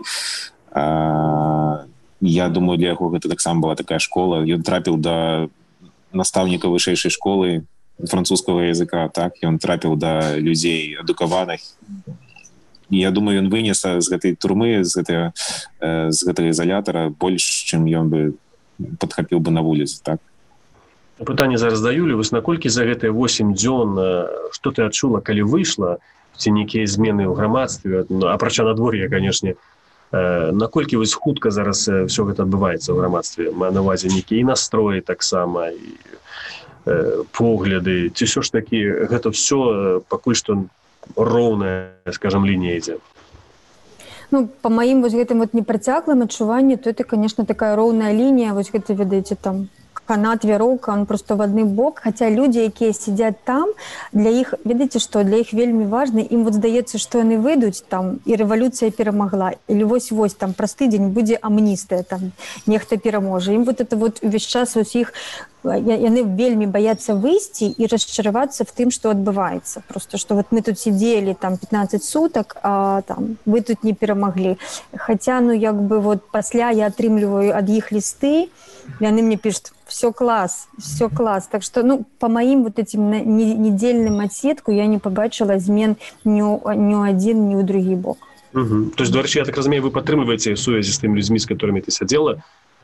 я думаю, для яго гэта таксама была такая школа. Ён трапіў да настаўніка вышэйшай школы французскага языка, так, ён трапіў да людзей адукаваных. І я думаю, ён вынес з гэтай турмы, з гэтага изолятора больш, чым ён бы падхапіў бы на вуліцы, так. Пытанне зараз да Юлі, вось наколькі за гэтыя 8 дзён, што ты адчула, калі выйшла, ці нейкія змены ў грамадстве, апрача надвор'я, канешне, наколькі вось хутка зараз все гэта адбываецца ў грамадстве? Маю на ўвазе нейкія і настроі таксама, і погляды, ці ўсё ж такі гэта ўсё пакуль што роўная, скажем, лінія ідзе? Ну, по маім вось гэтым вот непрацяглым адчуванні, то это, конечно, такая роўная лінія, вось гэта, ведаеце, там, канат, вяроўка, он просто в адны бок, хаця людзі, якія сядзяць там, для іх, ведаеце што, для іх вельмі важна, ім вот здаецца, што яны выйдуць там, і рэвалюцыя перамагла, или вось-вось там праз тыдзень будзе амністыя, там, нехта пераможа. Ім вот это вот увесь час ось іх, яны вельмі баяцца выйсці і расчаравацца в тым, што адбываецца. Просто, што вот мы тут сидзелі там 15 сутак, а там вы тут не перамаглі. Хаця, ну, як бы вот пасля я атрымліваю ад іх лісты, яны мне пишут: все класс. Так что, ну, по моим вот этим недельным отсетку я не побачила змен ни у один, ни у другі бок. Угу. То есть, дарэчы, я так разумею, вы падтрымліваеце сувязі з тымі людзьмі, з которыми ты сядзела,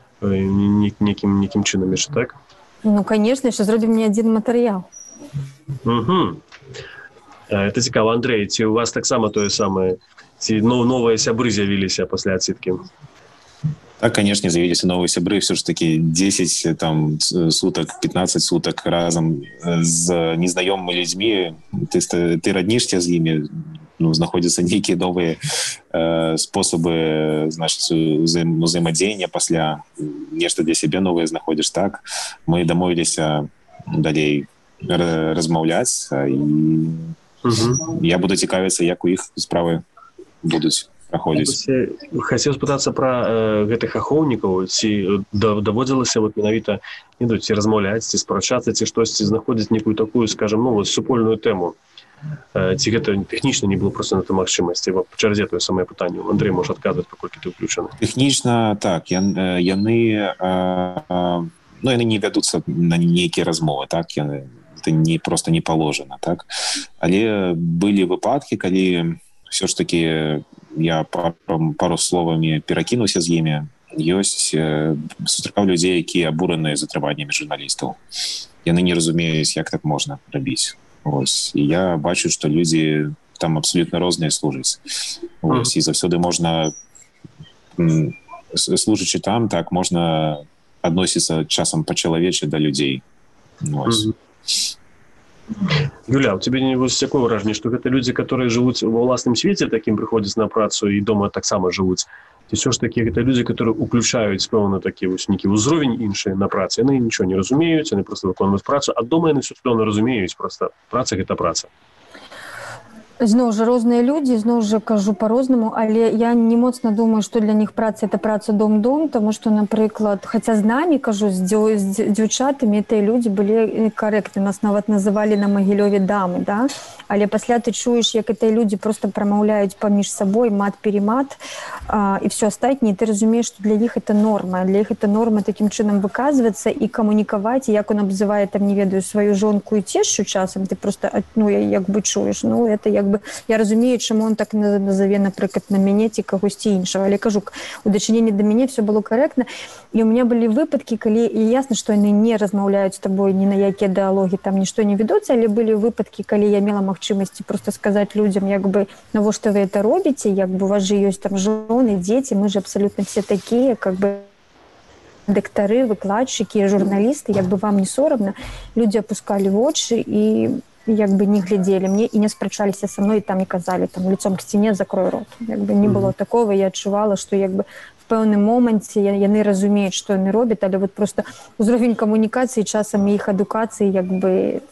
некім чынам яшчэ, так? Ну, конечно, яшчэ зробім не один матэрыял. Угу. Это цікава. Андрей, ці у вас таксама тое самае, ці новыя сябры з'явіліся пасля адсеткі? Так, конечно, з'явіліся новыя сябры, все ж таки 10 там, суток, 15 суток разом з незнаёмымі людзьмі, ты роднішся з імі, ну, знаходзяцца нейкія новыя спосабы, значит, узаемадзеяння пасля, нешта для сябе новае знаходзіш, так. Мы дамовіліся далей размаўляць, і я буду цікавіцца, як у іх справы будуць праходзіць. Хацеў спытацца пра гэтых ахоўнікаў, ці даводзілася вот менавіта ці размаўляць, ці спрачацца, ці штосьці знаходзіць некую такую, скажем, ну, супольную тэму. Ці гэта тэхнічна не было просто на той магчымасці? Па чарзе тое самае пытанне. Андрей можа адказваць, паколькі ты ўключаны. Тэхнічна, так, яны не вядуцца на нейкія размовы, так, яны, это не, просто не положено, так. Але былі выпадкі, калі все ж таки я пару словамі перакінуўся з імі. Ёсць, сустракаў людзей, якія абураныя затрыманнямі журналістаў. Яны не разумеюць, як так можна рабіць. Ось. І я бачу, што людзі там абсолютно розныя служаць. Ось. І заўсёды можна, служачы там, так, можна адносіцца часам па-чалавечы да людзей. Ось. Юля, у тебя не вось такое ўражанне, што гэта людзі, которые жывуць ва ўласным свеце, такім прыходзяць на працу і дома таксама жывуць? Ці ўсё ж такі гэта людзі, которые уключаюць, пэўна, такі вось нейкі ўзровень іншы на працы. Яны нічого не разумеюць, яны просто выконваюць працу, а дома яны ўсё пэўна разумеюць, просто праца гэта праца. Зноў жа розныя людзі, зноў жа кажу по-рознаму, але я не моцна думаю, што для них праца это праца дом-дом, тому што, напрыклад, хаця з намі, кажу, з дзяўчатамі тыя людзі былі карэктны, нас нават называлі на Магілёве дамы, да? Але пасля ты чуеш, як гэтыя людзі просто прамаўляюць паміж сабой мат-перемат і все астатняе, ты разумееш, што для іх это норма, для іх это норма такім чынам выказвацца і камунікаваць, і як он абзывае, там, не ведаю, сваю жонку і цешчу часам, ты просто, ну, як бы чуеш, ну, это як бы, я разумею, чаму он так назаве, напрыклад, на мяне ці кагосьці іншага, але кажу, у дачыненні да мяне все было карэктна, і у меня былі выпадкі, калі, і ясна, што яны не размаўляюць з табой ні на якія дыалогі, там нішто не ведуцца, але былі выпадкі, калі я мела магчымасці просто сказаць людзям, як бы, навошта вы это робіце, як бы у вас же ёсць там жоны, дзеці, мы же абсолютно все такія, как бы, дактары, выкладчыкі, журналісты, як бы вам не сорамна, людзі апускалі вочы і як бы не глядзелі мне і не спрачаліся са мной, і там не казалі, там, лицом к сцене закрой рот. Як бы не было такого, я адчувала, што як бы в пэўным моманце яны разумеюць, што яны робяць, але вот просто ўзровень камунікацыі, часам іх адукацыі як бы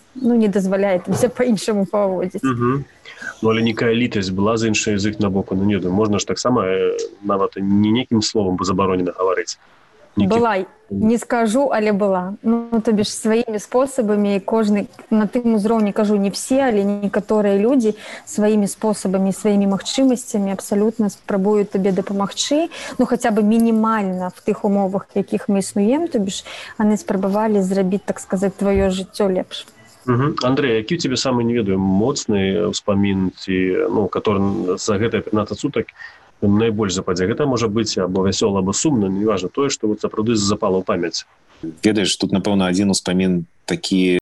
не дазваляе там все па-іншаму паводзіць. Ну, але некая літасць была за іншы язык на боку, не ведаю, можна ж таксама нават не некім словам забаронена гаварыць. Была, не скажу, але была. То бишь своими способами, кожны на тым узроўні, кажу, не все, але некаторыя люди своими способами, своими магчымасцямі абсолютно спрабуюць табе дапамагчы, хотя бы минимально в тых умовах, якіх мы існуем, то бишь они спрабавалі зрабіць, так сказать, твоё жыццё лепш. Андрей, які у тебе самый, не ведаю, моцны ўспамін, который за гэтыя 15 сутак найбольш западзе? Гэта можа быць або вясёла, або сумна, неважна, тое, што сапраўды запала ў памяць. Ведаеш, тут, напэўна, адзін успамін такі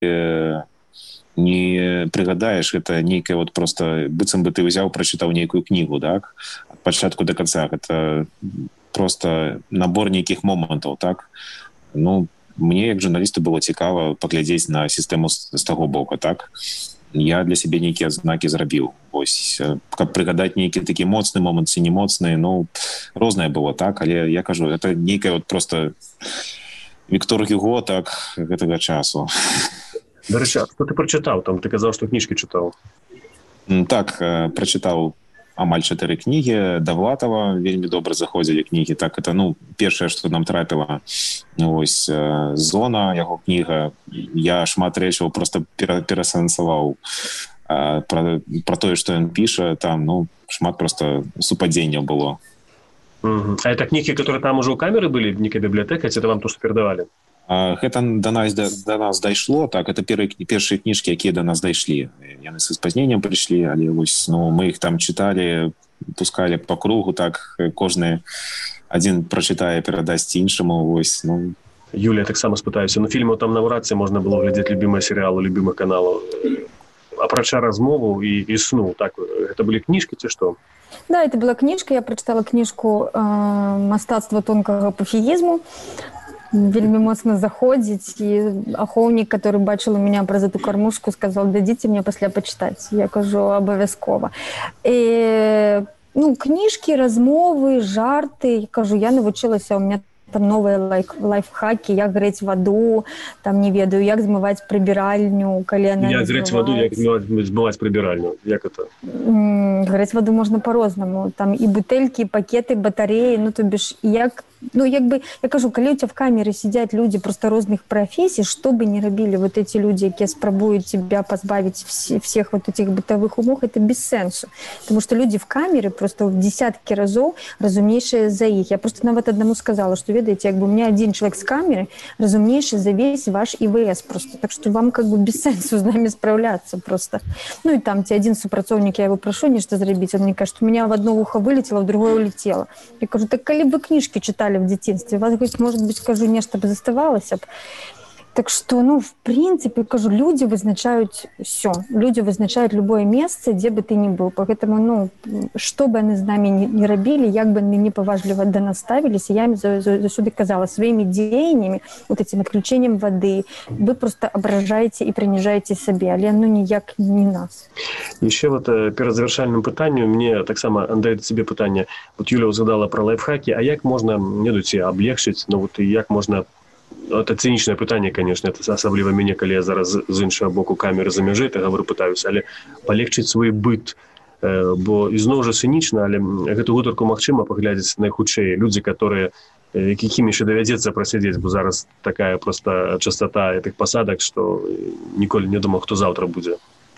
не прыгадаеш, гэта нейкая просто быццам бы ты ўзяў, прачытаў нейкую кнігу, так? Ад пачатку да канца. Гэта просто набор нейкіх момантаў, так? Мне, як журналісту, было цікава паглядзець на сістэму з таго боку, так? Я для сябе нейкія знакі зрабіў. Вось, каб прыгадаць нейкі такі моцны момант ці не моцны, рознае было, так? Але я кажу, это нейкая просто Віктор Гюго, так, гэтага часу. Дарэчы, што ты прачытаў? Там ты казаў, што кніжкі чытаў. Так, прачытаў амаль 4 кнігі Давлатова, вельмі добра заходзілі кнігі. Так, это, першае, што нам трапіла. Вось, «Зона», яго кніга. Я шмат рэчаў просто перасэнсаваў про тое, што ён піша. Там, шмат просто супадзенняў было. А это кнігі, которые там уже ў камеры былі, некая бібліятэка, ці это вам то, што перадавалі? Гэта до нас дайшло, так, это першыя кніжкі, якія до нас дайшлі. Яны са спазненнем прыйшлі, але вось, мы іх там чыталі, пускалі по кругу, так, кожны адзін прачытае, перадасць іншаму, вось, Юлія, таксама спытаюся, фільмаў там наўрад ці можна было глядзець любімыя серыялы, любімых каналаў. Апрача размову і сну, так, гэта былі кніжкі ці што? Да, это была книжка, я прочитала книжку «Мастацтва тонкага пофігізму». Вельмі моцна заходзіць, і ахоўнік, который бачыў у меня праз эту кармушку, сказал, дадзіце мне пасля пачытаць. Я кажу, абавязкова. Кніжкі, размовы, жарты, кажу, я навучылася, у меня там новыя лайфхакі, як грэць ваду, там не ведаю, як змываць прыбіральню, калі яна як грэць ваду, як змываць прыбіральню, як это? Грэць ваду можна по-рознаму, там і бутэлькі, і пакеты, батареі, то бишь, як я кажу, калі у тебя в камере сидят люди просто розных профессий, что бы ни рабілі вот эти люди, якія спрабуюць тебя позбавить всех вот этих бытовых умов, это без сенсу. Потому что люди в камере просто в десятки разоў разумнейшие за іх. Я просто нават аднаму сказала, что, ведаеце, у меня один человек с камеры разумнейший за весь ваш ИВС просто. Так что вам без сенсу с нами справляться просто. И там один супрацоўнік, я его прошу нешта зрабіць, он мне кажет, у меня в одно ухо вылетело, в другое улетело. Я кажу, так калі бы книжки читали в детстве, у вас, может быть, скажу, нешта бы заставалася б. Так что, в принципе, кажу, люди вызначаюць все. Люди вызначаюць любое месца, дзе бы ты ни был. Поэтому, что бы они с нами не рабілі, як бы они непаважліва до нас ставились, я им засюды казала, своими деяниями, вот этим отключением воды, вы просто ображаете и принижаете себе, але ніяк не нас. Еще перед завершальным пытанням, мне так само, Андрей, тебе пытанне. Юля задала про лайфхаки, а як можна, не дойти, облегчить, и як можна. Это цинічнае пытанне, конечно, это асабліва мяне, калі я зараз з іншага боку камеры за мяжэй, я говорю, пытаюся, але палегчыць свой быт, бо ізноў жа цынічна, але гэту гутарку магчыма паглядзець найхутчэй людзі, которые якім яшчэ давядзецца прасядзець, бо зараз такая просто частота гэтых пасадак, што ніколі не думаў, хто заўтра будзе.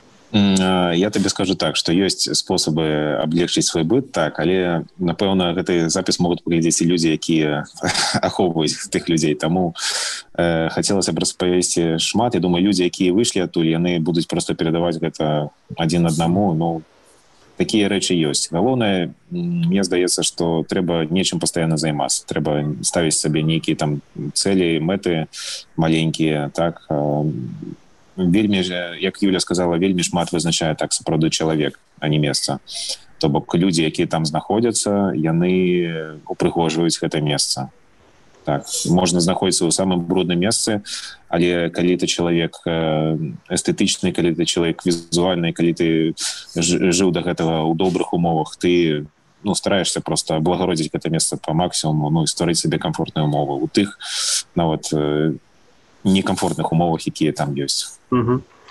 Я табе скажу так, што ёсць спосабы аблегчыць свой быт, так, але, напэўна, гэты запіс могуць паглядзець і людзі, якія ахоўваюць тых людзей. Таму хацелася б распавесці шмат. Я думаю, людзі, якія выйшлі адтуль, яны будуць проста перадаваць гэта адзін аднаму. Такія рэчы ёсць. Галоўнае, мне здаецца, што трэба нечым пастаянна займацца. Трэба ставіць сабе нейкія там цэлі, мэты маленькія, так, вельмі, як Юля сказала, вельмі шмат вызначае так сапраўды чалавек, а не месца. То бок людзі, якія там знаходзяцца, яны упрыгожваюць гэта месца. Так, можна знаходзіцца ў самым брудным месцы, але калі ты чалавек эстэтычны, калі ты чалавек візуальны, калі ты жыў да гэтага ў добрых умовах, ты стараешься просто аблагародзіць гэта месца па максімуму, і стварыць сабе камфортныя умовы. У тых нават некамфортных умовах, якія там ёсць.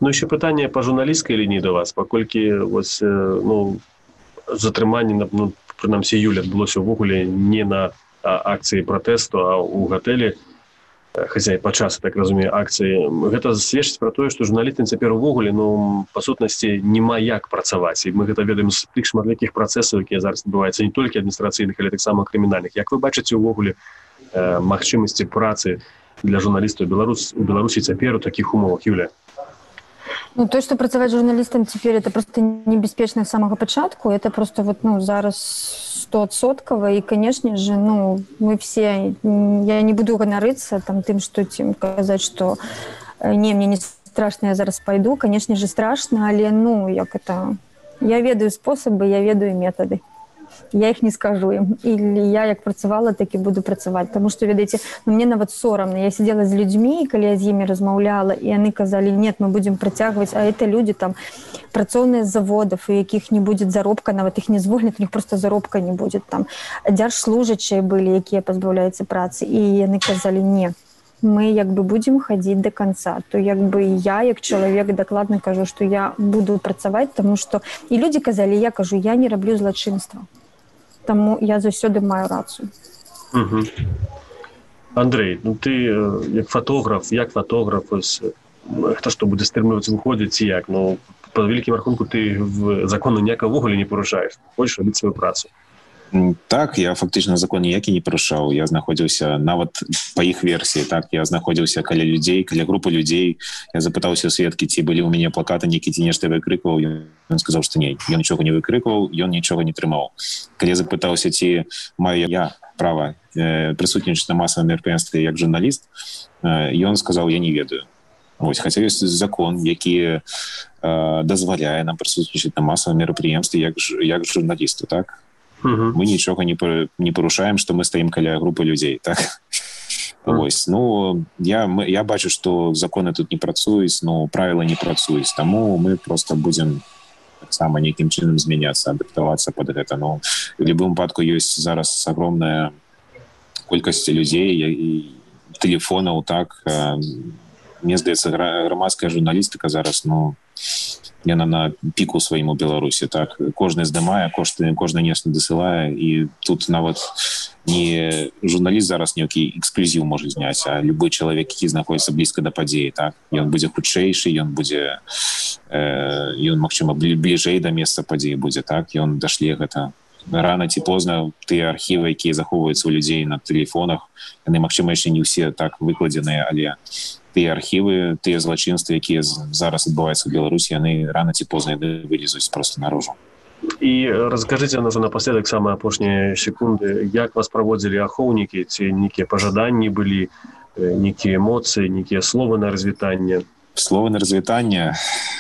Ну, еще питание по журналистской линии до вас, паколькі ось, ну, затрыманне, ну, прынамсі Юля адбылося ўвогуле не на акцыі пратэсту, а ў гатэлі, хаця і падчас, так разумею, акцыі. Гэта сведчыць пра тое, што журналістам цяпер увогуле, ну, па сутнасці, няма як працаваць. І мы гэта ведаем з тых шматлікіх працэсаў, якія зараз адбываюцца, не толькі адміністрацыйных, але таксама крымінальных. Як вы бачыце увогуле магчымасці працы для журналістаў у Беларусі цяпер у такіх умовах, Юля? Ну, то, что працаваць журналістам цяпер, это просто небяспечна з самага пачатку, это просто вот, ну, зараз 100%, и, конечно же, ну, мы все, я не буду ганарыцца там тым, что казаць, что не, мне не страшно, я зараз пойду, конечно же, страшно, але, ну, як это, я ведаю способы, я ведаю методы. Я их не скажу им. Или я, як працавала, так и буду працаваць. Потому что, ведаеце, ну, мне нават сорамно. Я сидела з людьми, калі я з імі размаўляла, и они казали, нет, мы будем працягваць, а это люди там працоўныя з заводов, у якіх не будет заробка, нават их не звольнят, у них просто заробка не будет. Там дзяржслужачыя былі, якія пазбаўляюцца працы, и они казали, не, мы як бы будем ходить до конца. То як бы я, як чалавек, дакладна кажу, что я буду працаваць, потому что и люди казали, я кажу, я не раблю злачынства. Тому я заўсёды маю рацыю. Угу. Андрей, ну ты як фотограф, хто што будзе стрымліваць выходзіць ці як? Ну, па вялікім рахунку ты в закону ніякага вогуле не парушаеш. Хочаш рабіць сваю працу. Так, я фактычна закон ніякі не парушаў. Я знаходзіўся нават па іх версіі, так, я знаходзіўся каля людзей, каля групы людзей. Я запытаўся ў сведкі, ці былі ў мяне плакаты, некі ці нешта выкрыкваў. Ён сказаў, што не, ён нічога не выкрыкваў, ён нічога не трымаў. Калі запытаўся, ці маю я права прысутнічаць на масавым мерапрыемстве як журналіст, ён сказаў, я не ведаю. Вось, хаця ёсць закон, які дазваляе нам прысутнічаць на масавым мерапрыемстве як журналісту, так? Мы нічога не парушаем, што мы стаім каля групы людзей, так? Вось, ну, я бачу, што законы тут не працуюць, ну, правілы не працуюць, таму мы просто будзем таксама нейкім чынам змяняцца, адаптавацца пад гэта. Ну, в любым выпадку ёсць зараз агромная колькасць людзей і тэлефонаў, так? Мне здаецца, грамадская журналістыка зараз, ну, яна на піку сваім у Беларусі, так? Кожны здымае, кожны нешта дасылае, і тут нават не журналіст зараз нейкі эксклюзіў можа зняць, а любой чалавек, які знаходзіцца блізка да падзеі, так? Ён будзе хутчэйшы, ён, магчыма, бліжэй да месца падзеі будзе, так? Ён дашле гэта. Рана ці позна тыя архівы, якія захоўваюцца ў людзей на тэлефонах, яны, магчыма, яшчэ не ўсе так выкладзеныя, але тыя архівы, тыя злачынствы, якія зараз адбываюцца ў Беларусі, яны рана ці позна вылезуць проста наружу. І раскажыце нас напоследак самыя апошнія секунды, як вас праводзілі ахоўнікі, ці нейкія пажаданні былі, нейкія эмоцыі, нейкія словы на развітанне? Словы на развітанне?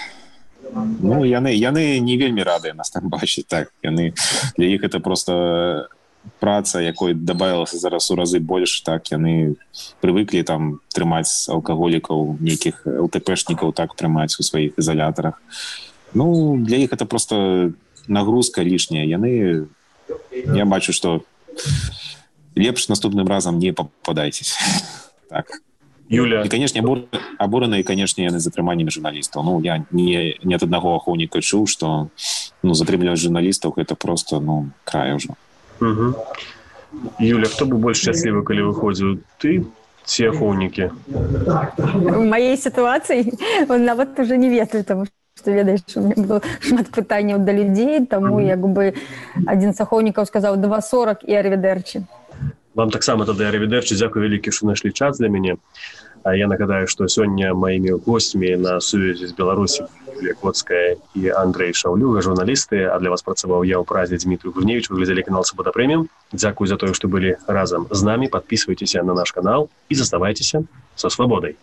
Ну, яны не вельмі радыя нас там бачыць, так. Для іх это просто праца, якой дабавілася зараз у разы больш, так, яны прывыклі там трымаць алкаголікаў, нейкіх ЛТПшнікаў, так, трымаць у сваіх изолятарах. Ну, для іх это просто нагрузка лішняя. Я бачу, што лепш наступным разам не попадайцесь. Так. Юля. І, канешне, абураныя, канешне, яны затрыманнямі журналістаў. Ну, я не ад аднаго ахоўніка чуў, што, ну, затрымліваць журналістаў гэта просто, ну, край ужо. Угу. Юля, хто быў больш шчаслівы, калі выходзіў? Ты ці ахоўнікі? У маёй сітуацыі нават уже не ведаю, таму што, ведаеш, у меня было шмат пытанняў да людзей, таму як бы адзін з ахоўнікаў сказаў 2:40 і арведэрчы. Вам таксама тады арведэрчы, дзякуй вялікі, што знайшлі час для мяне. Я нагадаю, што сёння маімі госцямі на сувязі з Беларусі Юлія Коцкая і Андрей Шаўлюга, журналісты, а для вас працаваў я ў празе Дмітрий Гурневич, вы глядзелі канал Свабода Прэміум. Дзякуй за тое, што былі разам з намі, подписывайтеся на наш канал і заставайцеся са свабодай.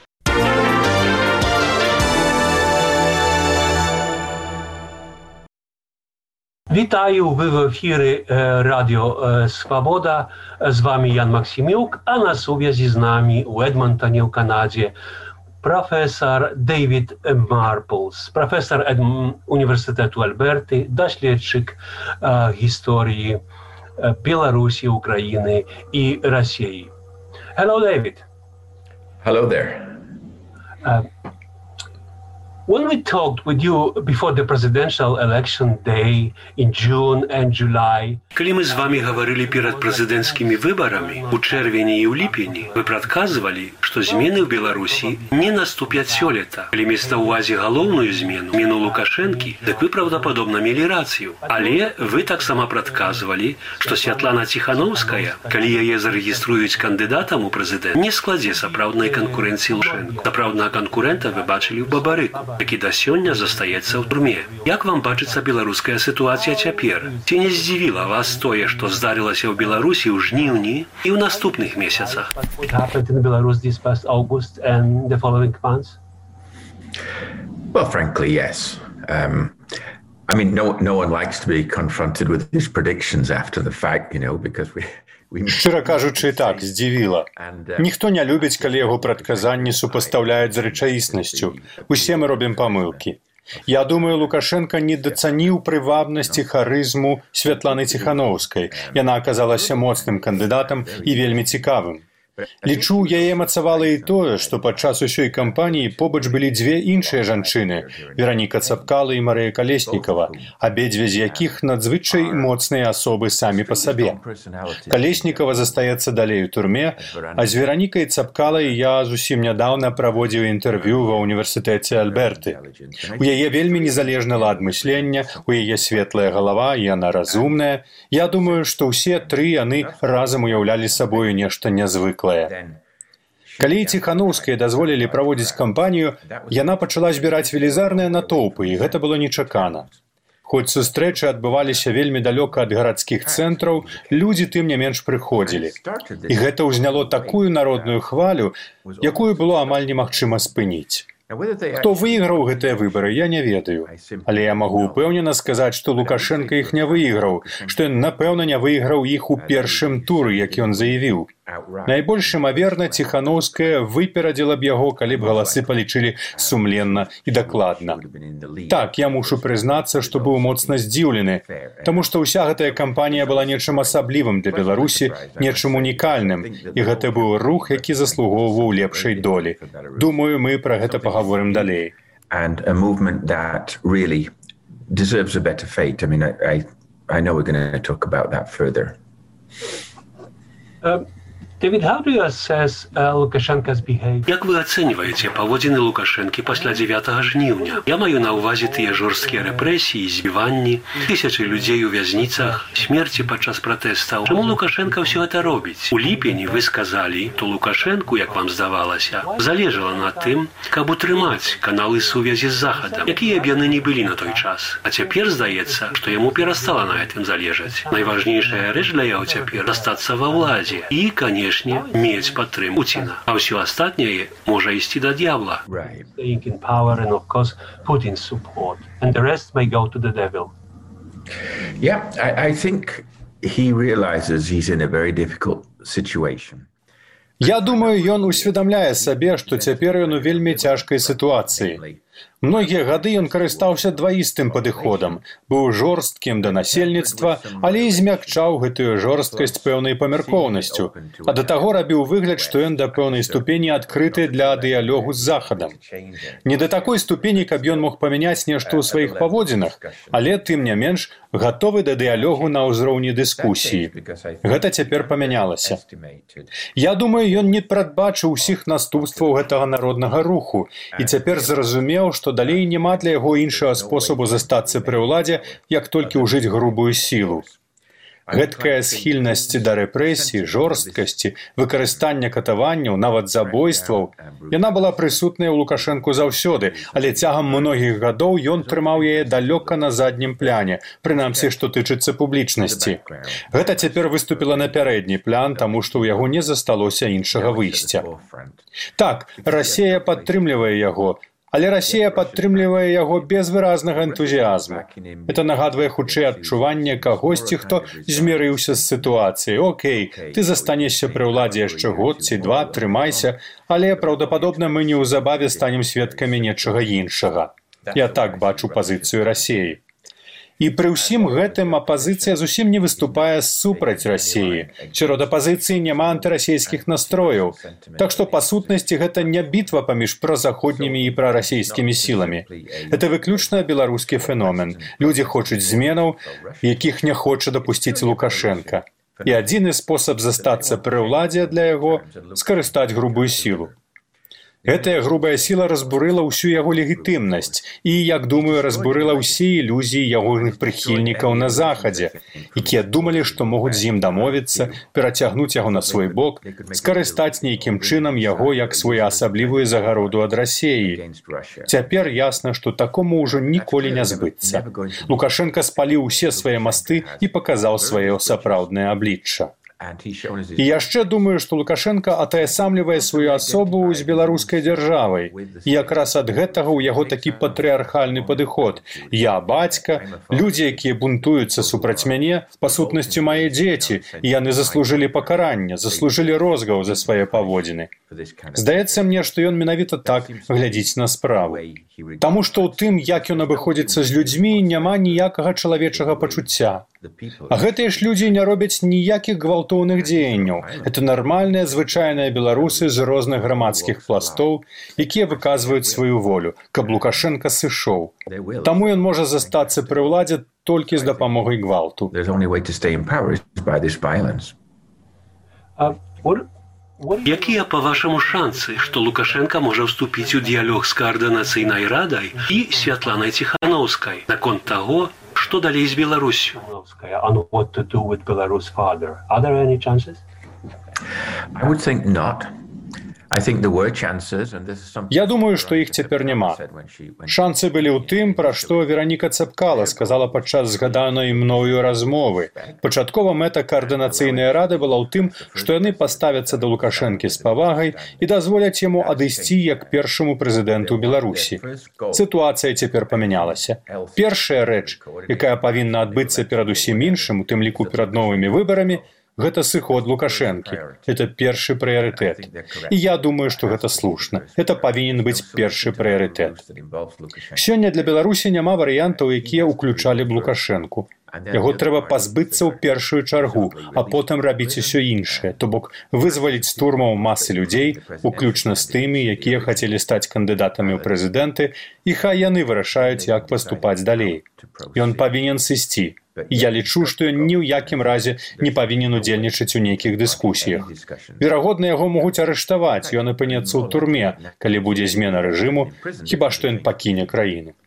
Вітаю, ви в ефірі Радіо Свобода, з вами Ян Максимюк, а на сув'язі з нами у Едмонтоні, в Канаді, професор Дейвід Марплс, професор Університету Альберти, дослідчик історії Білорусі, України і Росії. Hello, David. Hello there. When we talked with you before the presidential election day in June and July, калі мы з вами гаварылі перад прэзідэнцкімі выбарамі у чэрвені і ў ліпені, вы прадказвалі, што змены ў Беларусі не наступяць сёлета. Калі мець на ўвазе галоўную змену Лукашэнкі, дык вы правдападобна мелі рацыю. Але вы таксама прадказвалі, што Святлана Ціханаўская, калі яе зарэгіструюць кандыдатам у прэзідэнт, не складзе сапраўднай канкурэнцыі Лукашэнку. Сапраўднага канкурэнта вы бачылі ў Бабарыку, які да сёння застаецца ў турме. Як вам бачыцца беларуская сітуацыя цяпер? Ці не здзівіла вас тое, што здарылася ў Беларусі ў жніўні і ў наступных месяцах? What happened in Belarus this past August and the following months? Well, frankly, yes. I mean, no one likes to be confronted with these predictions after the fact, because we... Шчыра кажучы, так, здзівіла. Ніхто не любіць, калі яго прадказанні супастаўляюць з рэчаіснасцю. Усе мы робім памылкі. Я думаю, Лукашенко недацаніў прывабнасць і харызму Святланы Ціханаўскай. Яна аказалася моцным кандыдатам і вельмі цікавым. Лічу, яе мацавала і тое, што падчас усёй кампаніі побач былі дзве іншыя жанчыны – Вераніка Цапкала і Марыя Калеснікава, абедзве з якіх надзвычай моцныя асобы самі па сабе. Калеснікава застаецца далей у турме, а з Веранікай Цапкалай я зусім нядаўна праводзіў інтэрв'ю ва ўніверсітэце Альберты. У яе вельмі незалежны лад мыслення, у яе светлая галава, і яна разумная. Я думаю, што ўсе тры яны разам уяўлялі сабою нешта нязвыклае. Калі Ціханаўскай дазволілі праводзіць кампанію, яна пачала збіраць велізарныя натоўпы, і гэта было нечакана. Хоць сустрэчы адбываліся вельмі далёка ад гарадскіх цэнтраў, людзі тым не менш прыходзілі. І гэта ўзняло такую народную хвалю, якую было амаль немагчыма спыніць. Хто выйграў гэтыя выбары, я не ведаю. Але я магу упэўнена сказаць, што Лукашенко іх не выйграў, што ён, напэўна, не выйграў іх у першым туры, як ён заявіў. Найбольш імаверна, Ціханаўская выперадзіла б яго, калі б галасы палічылі сумленна і дакладна. Так, я мушу прызнацца, што быў моцна здзіўлены, таму што ўся гэтая кампанія была нечым асаблівым для Беларусі, нечым унікальным, і гэта быў рух, які заслугоўваў лепшай долі. Думаю, мы пра гэта паговорым далей. And a movement that really deserves a better fate. I mean, I know we're going to talk about that further. David, how do you assess Lukashenko's behavior? Як вы ацэньваеце паводзіны Лукашэнкі пасля 9 жніўня? Я маю на ўвазе тыя жорсткія рэпрэсіі, збіванні, тысячы людзей у вязніцах, смерці падчас пратэстаў. Чаму Лукашенко ўсё гэта робіць? У ліпені вы сказалі, то Лукашэнку, як вам здавалася, залежала на тым, каб утрымаць каналы сувязі з Захадам, якія б яны не былі на той час. А цяпер здаецца, што яму перастала на гэтым залежаць. Найважнейшая рэч для яго цяпер застацца ва ўладзе і, канешне, мець падтрымку Пуціна. А ўсё астатняе можа ісці да д'ябла. Staying in power and, of course, Putin's support. And the rest may go to the devil. Yeah, I think he realizes he's in a very difficult situation. Я думаю, ён усведамляе сабе, што цяпер ён у вельмі цяжкай сітуацыі. Многія гады ён карыстаўся дваістым падыходам, быў жорсткім да насельніцтва, але і змякчаў гэтую жорсткасць пэўнай памяркоўнасцю, а да таго рабіў выгляд, што ён да пэўнай ступені адкрыты для дыялогу з Захадам. Не да такой ступені, каб ён мог памяняць нешта ў сваіх паводзінах, але, тым не менш, гатовы да дыялогу на ўзроўні дыскусіі. Гэта цяпер памянялася. Я думаю, ён не прадбачыў усіх наступстваў гэтага народнага руху і цяпер зразумеў, што далей няма для яго іншага спосабу застацца пры ўладзе, як толькі ўжыць грубую сілу. Гэткая схільнасць да рэпрэсій, жорсткасці, выкарыстання катаванняў, нават забойстваў, яна была прысутная ў Лукашэнку заўсёды, але цягам многіх гадоў ён трымаў яе далёка на заднім пляне, прынамсі, што тычыцца публічнасці. Гэта цяпер выступіла на пярэдні план, таму што ў яго не засталося іншага выйсця. Так, Расія падтрымлівае яго, але Расія падтрымлівае яго без выразнага энтузіязму. Это нагадвае хутчэй адчуванне кагосьці, хто змірыўся з сітуацыяй. Окей, ты застанешся пры ўладзе яшчэ год ці два, трымайся, але праўдападобна мы неўзабаве станем сведкамі нечага іншага. Я так бачу пазіцыю Расіі. І пры ўсім гэтым апазіцыя зусім не выступае супраць Расіі. Сярод апазіцыі няма антырасійскіх настрояў. Так што, па сутнасці, гэта не бітва паміж празаходнімі і прарасійскімі сіламі. Гэта выключна беларускі феномен. Людзі хочуць зменаў, якіх не хоча дапусціць Лукашенка. І адзіны спосаб застацца пры ўладзе для яго – скарыстаць грубую сілу. Гэтая грубая сіла разбурыла ўсю яго легітымнасць і, як думаю, разбурыла ўсе ілюзіі ягоных прыхільнікаў на Захадзе, якія думалі, што могуць з ім дамовіцца, перацягнуць яго на свой бок, скарыстаць нейкім чынам яго як своеасаблівую загароду ад Расіі. Цяпер ясна, што такому ўжо ніколі не збыцца. Лукашенка спаліў усе свае масты і паказаў сваё сапраўднае аблічча. І яшчэ думаю, што Лукашенка атаясамлівае сваю асобу з беларускай дзяржавай. І якраз ад гэтага ў яго такі патрыархальны падыход. Я бацька, людзі, якія бунтуюцца супраць мяне, па сутнасці мае дзеці, і яны заслужылі пакарання, заслужылі розгаў за свае паводзіны. Здаецца мне, што ён менавіта так глядзіць на справу. Таму што ў тым, як ён абыходзіцца з людзьмі, няма ніякага чалавечага пачуцця. А гэтыя ж людзі не робяць ніякіх гвалтоўных дзеянняў. Это нармальныя, звычайныя беларусы з розных грамадскіх пластоў, якія выказваюць сваю волю, каб Лукашенка сышоў. Таму ён можа застацца пры ўладзе толькі з дапамогай гвалту. Якія, па-вашаму, шансы, што Лукашенка можа ўступіць у дыялог з Каардынацыйнай радай і Святланай Ціханаўскай наконт таго, што далей з Беларусю? Я думаю, што іх цяпер няма. Шансы былі ў тым, пра што Вераніка Цапкала сказала падчас згаданай мною размовы. Пачаткова мэта Каардынацыйнай рады была ў тым, што яны паставяцца да Лукашэнкі з павагай і дазволяць яму адысці як першаму прэзідэнту Беларусі. Сітуацыя цяпер памянялася. Першая рэч, якая павінна адбыцца перад усім іншым, у тым ліку перад новымі выбарамі, гэта сыход Лукашэнкі. Это першы прыярытэт. І я думаю, што гэта слушна. Это павінен быць першы прыярытэт. Сёння для Беларусі няма варыянтаў, якія ўключалі б Лукашэнку. Яго трэба пазбыцца ў першую чаргу, а потым рабіць усё іншае, то бок вызваліць з турмаў масы людзей, уключна з тымі, якія хацелі стаць кандыдатамі ў прэзідэнты, і хай яны вырашаюць, як паступаць далей. Ён павінен сысці. Я лічу, што ён ні ў якім разе не павінен удзельнічаць у нейкіх дыскусіях. Верагодна, яго могуць арыштаваць, ён апынецца ў турме, калі будзе змена рэжыму, хіба што ён пакіне краіну.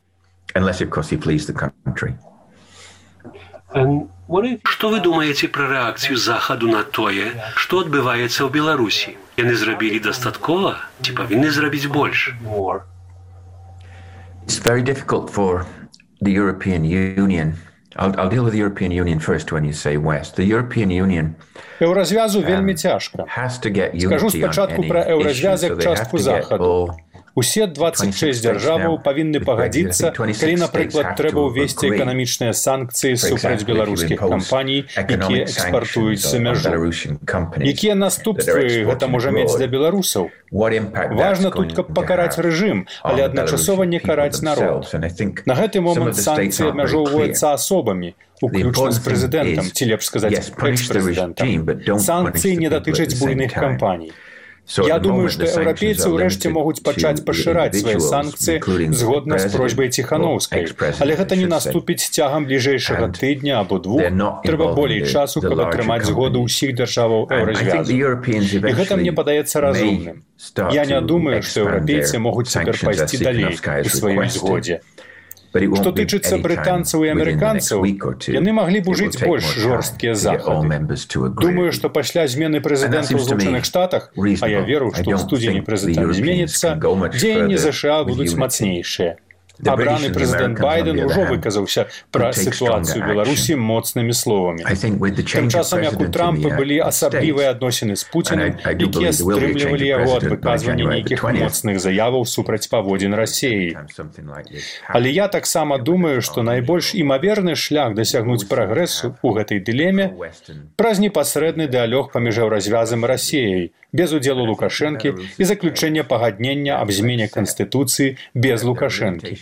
Што вы думаеце пра рэакцыю Захаду на тое, што адбываецца ў Беларусі? Яны зрабілі дастаткова ці павінны зрабіць больш? It's very difficult for the European Union. I'll deal with the European Union first when you say West. The European Union Еўразвязу вельмі цяжка. Скажу спачатку пра еўразвяз як частку Захаду. Усе 26 дзяржаваў павінны пагадзіцца, калі, напрыклад, трэба ўвесці эканамічныя санкцыі супраць беларускіх кампаній, якія экспартуюць за мяжу. Якія наступствы гэта можа мець для беларусаў? Важна тут, каб пакараць рэжым, але адначасова не караць народ. На гэты момант санкцыі абмяжоўваюцца асобамі, уключна з прэзідэнтам, ці лепш сказаць, экс-прэзідэнтам. Санкцыі не датычаць буйных кампаній. Я думаю, што еўрапейцы ўрэшце могуць пачаць пашыраць свае санкцыі згодна з просьбай Ціханаўскай. Але гэта не наступіць цягам бліжэйшага тыдня або двух. Трэба болей часу, каб атрымаць згоду ўсіх дзяржаваў еўразвязу. І гэта мне падаецца разумным. Я не думаю, што еўрапейцы могуць цяпер пайсці далей у сваёй згодзе. Што тычыцца брытанцаў і амерыканцаў, яны маглі б ужыць больш жорсткія захады. Думаю, што пасля змены прэзідэнта ў Злучаных Штатах, а я веру, што ў студзені прэзідэнт зменіцца, дзеянні ЗША будуць мацнейшыя. Абраны прэзідэнт Байден ужо выказаўся пра сітуацыю Беларусі моцнымі словамі. Тым часам, як у Трампа былі асаблівыя адносіны з Пуцінам, якія стрымлівалі яго ад выказвання нейкіх моцных заяваў супраць паводзін Расіі. Але я таксама думаю, што найбольш імаверны шлях дасягнуць прагрэсу ў гэтай дылеме праз непасрэдны дыялог паміж еўразвязам і Расіяй, без удзелу Лукашэнкі і заключэння пагаднення аб змене Канстытуцыі без Лукашэнкі.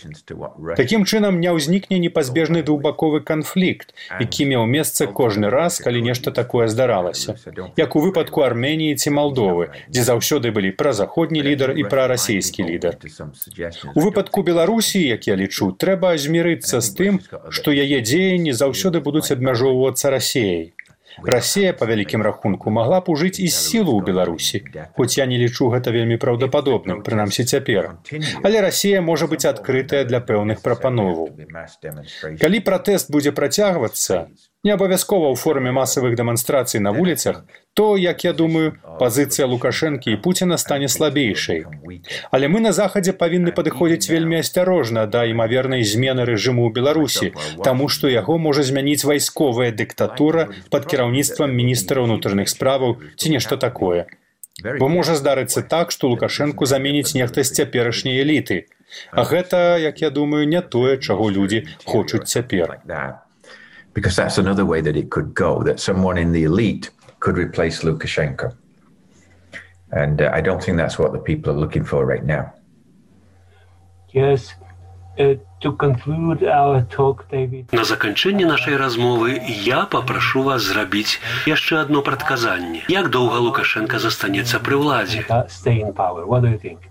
Такім чынам не ўзнікне непазбежны двухбаковы канфлікт, які меў месца кожны раз, калі нешта такое здаралася. Як у выпадку Арменіі ці Малдовы, дзе заўсёды былі празаходні лідар і прарасійскі лідар. У выпадку Беларусі, як я лічу, трэба змірыцца з тым, што яе дзеянні заўсёды будуць абмяжоўвацца Расіяй. Расія, па вялікім рахунку, магла б ужыць і сілу ў Беларусі, хоць я не лічу гэта вельмі праўдападобным, прынамсі цяпер. Але Расія можа быць адкрытая для пэўных прапановаў. Калі пратэст будзе працягвацца, не абавязкова ў форме масавых дэманстрацый на вуліцах, то, як я думаю, пазіцыя Лукашэнкі і Пуціна стане слабейшай. Але мы на Захадзе павінны падыходзіць вельмі асцярожна да імавернай змены рэжыму ў Беларусі, таму што яго можа змяніць вайсковая дыктатура пад кіраўніцтвам міністра ўнутраных справаў ці нешта такое. Бо можа здарыцца так, што Лукашэнку заменіць нехта з цяперашняй эліты. А гэта, як я думаю, не тое, чаго людзі хочуць цяпер. Because that's another way that it could go, that someone in the elite could replace Lukashenko. And I don't think that's what the people are looking for right now. Yes. To conclude our talk, David. На заканчэнне нашай размовы я папрашу вас зрабіць яшчэ адно прадказанне. Як доўга Лукашенко застанецца пры ўладзе? Stay in power. What do you think?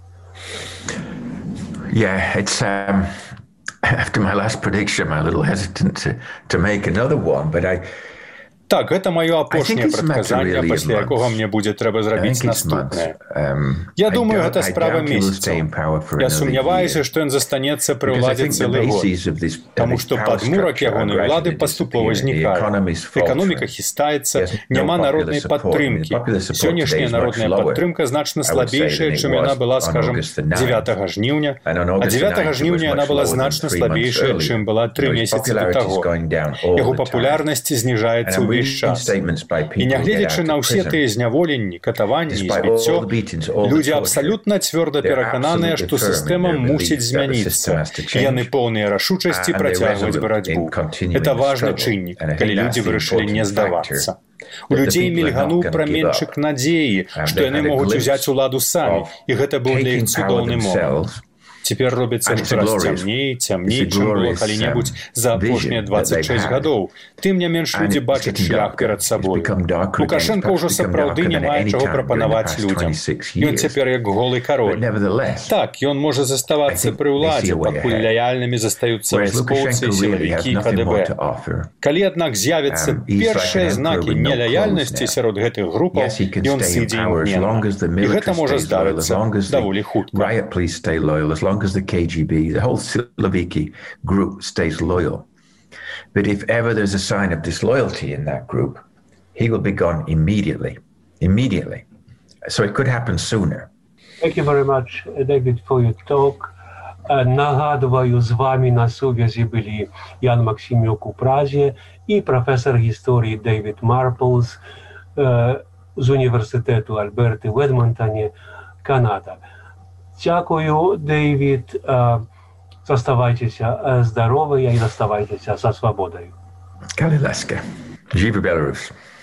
Yeah, it's after my last prediction, I'm a little hesitant to make another one, but Так, гэта маё апошняе прадказанне, пасля якога мне будзе трэба зрабіць наступнае. Я думаю, гэта справа месяцаў. Я сумняваюся, што ён застанецца пры ўладзе цэлы год, таму што падмурак ягонай улады паступова знікае. Эканоміка хістаецца, няма народнай падтрымкі. Сённяшняя народная падтрымка значна слабейшая, чым яна была, скажам, 9 жніўня, а 9 жніўня яна была значна слабейшая, чым была 3 месяцы да таго. Яго папулярнасць зніжаецца ў час. І нягледзячы на ўсе тыя зняволенні, катаванні і збіццё, людзі абсалютна цвёрда перакананыя, што сістэма мусіць змяніцца. Яны поўныя рашучасці працягваць барацьбу. Гэта важны чыннік, калі людзі вырашылі не здавацца. У людзей мільгануў праменчык надзеі, што яны могуць узяць уладу самі, і гэта быў для іх цудоўны момант. Цяпер робіцца штораз цямней, чым было калі-небудзь за апошнія 26 гадоў. Тым не менш людзі бачаць шлях перад сабой. Лукашенко ўжо сапраўды не мае чаго прапанаваць людзям. Ён цяпер як голы кароль. Так, ён можа заставацца пры ўладзе, пакуль лаяльнымі застаюцца вайскоўцы, сілавікі і КДБ. Калі, аднак, з'явяцца першыя знакі нелаяльнасці сярод гэтых групаў, ён сыдзе імгненна. І гэта можа здарыцца даволі хутка. As the KGB, the whole Siloviki group stays loyal. But if ever there's a sign of disloyalty in that group, he will be gone immediately. Immediately. So it could happen sooner. Thank you very much, David, for your talk. Нагадуваю, з вами на сувязі були Ян Максимюк у Празі і професор історії Дейвід Марплс з університету Альберти в Едмонтоні, Канада. Дякую, Дейвід. Заставайтеся здорові і заставайтеся за свободою. Кали ласка. Живи Беларусь.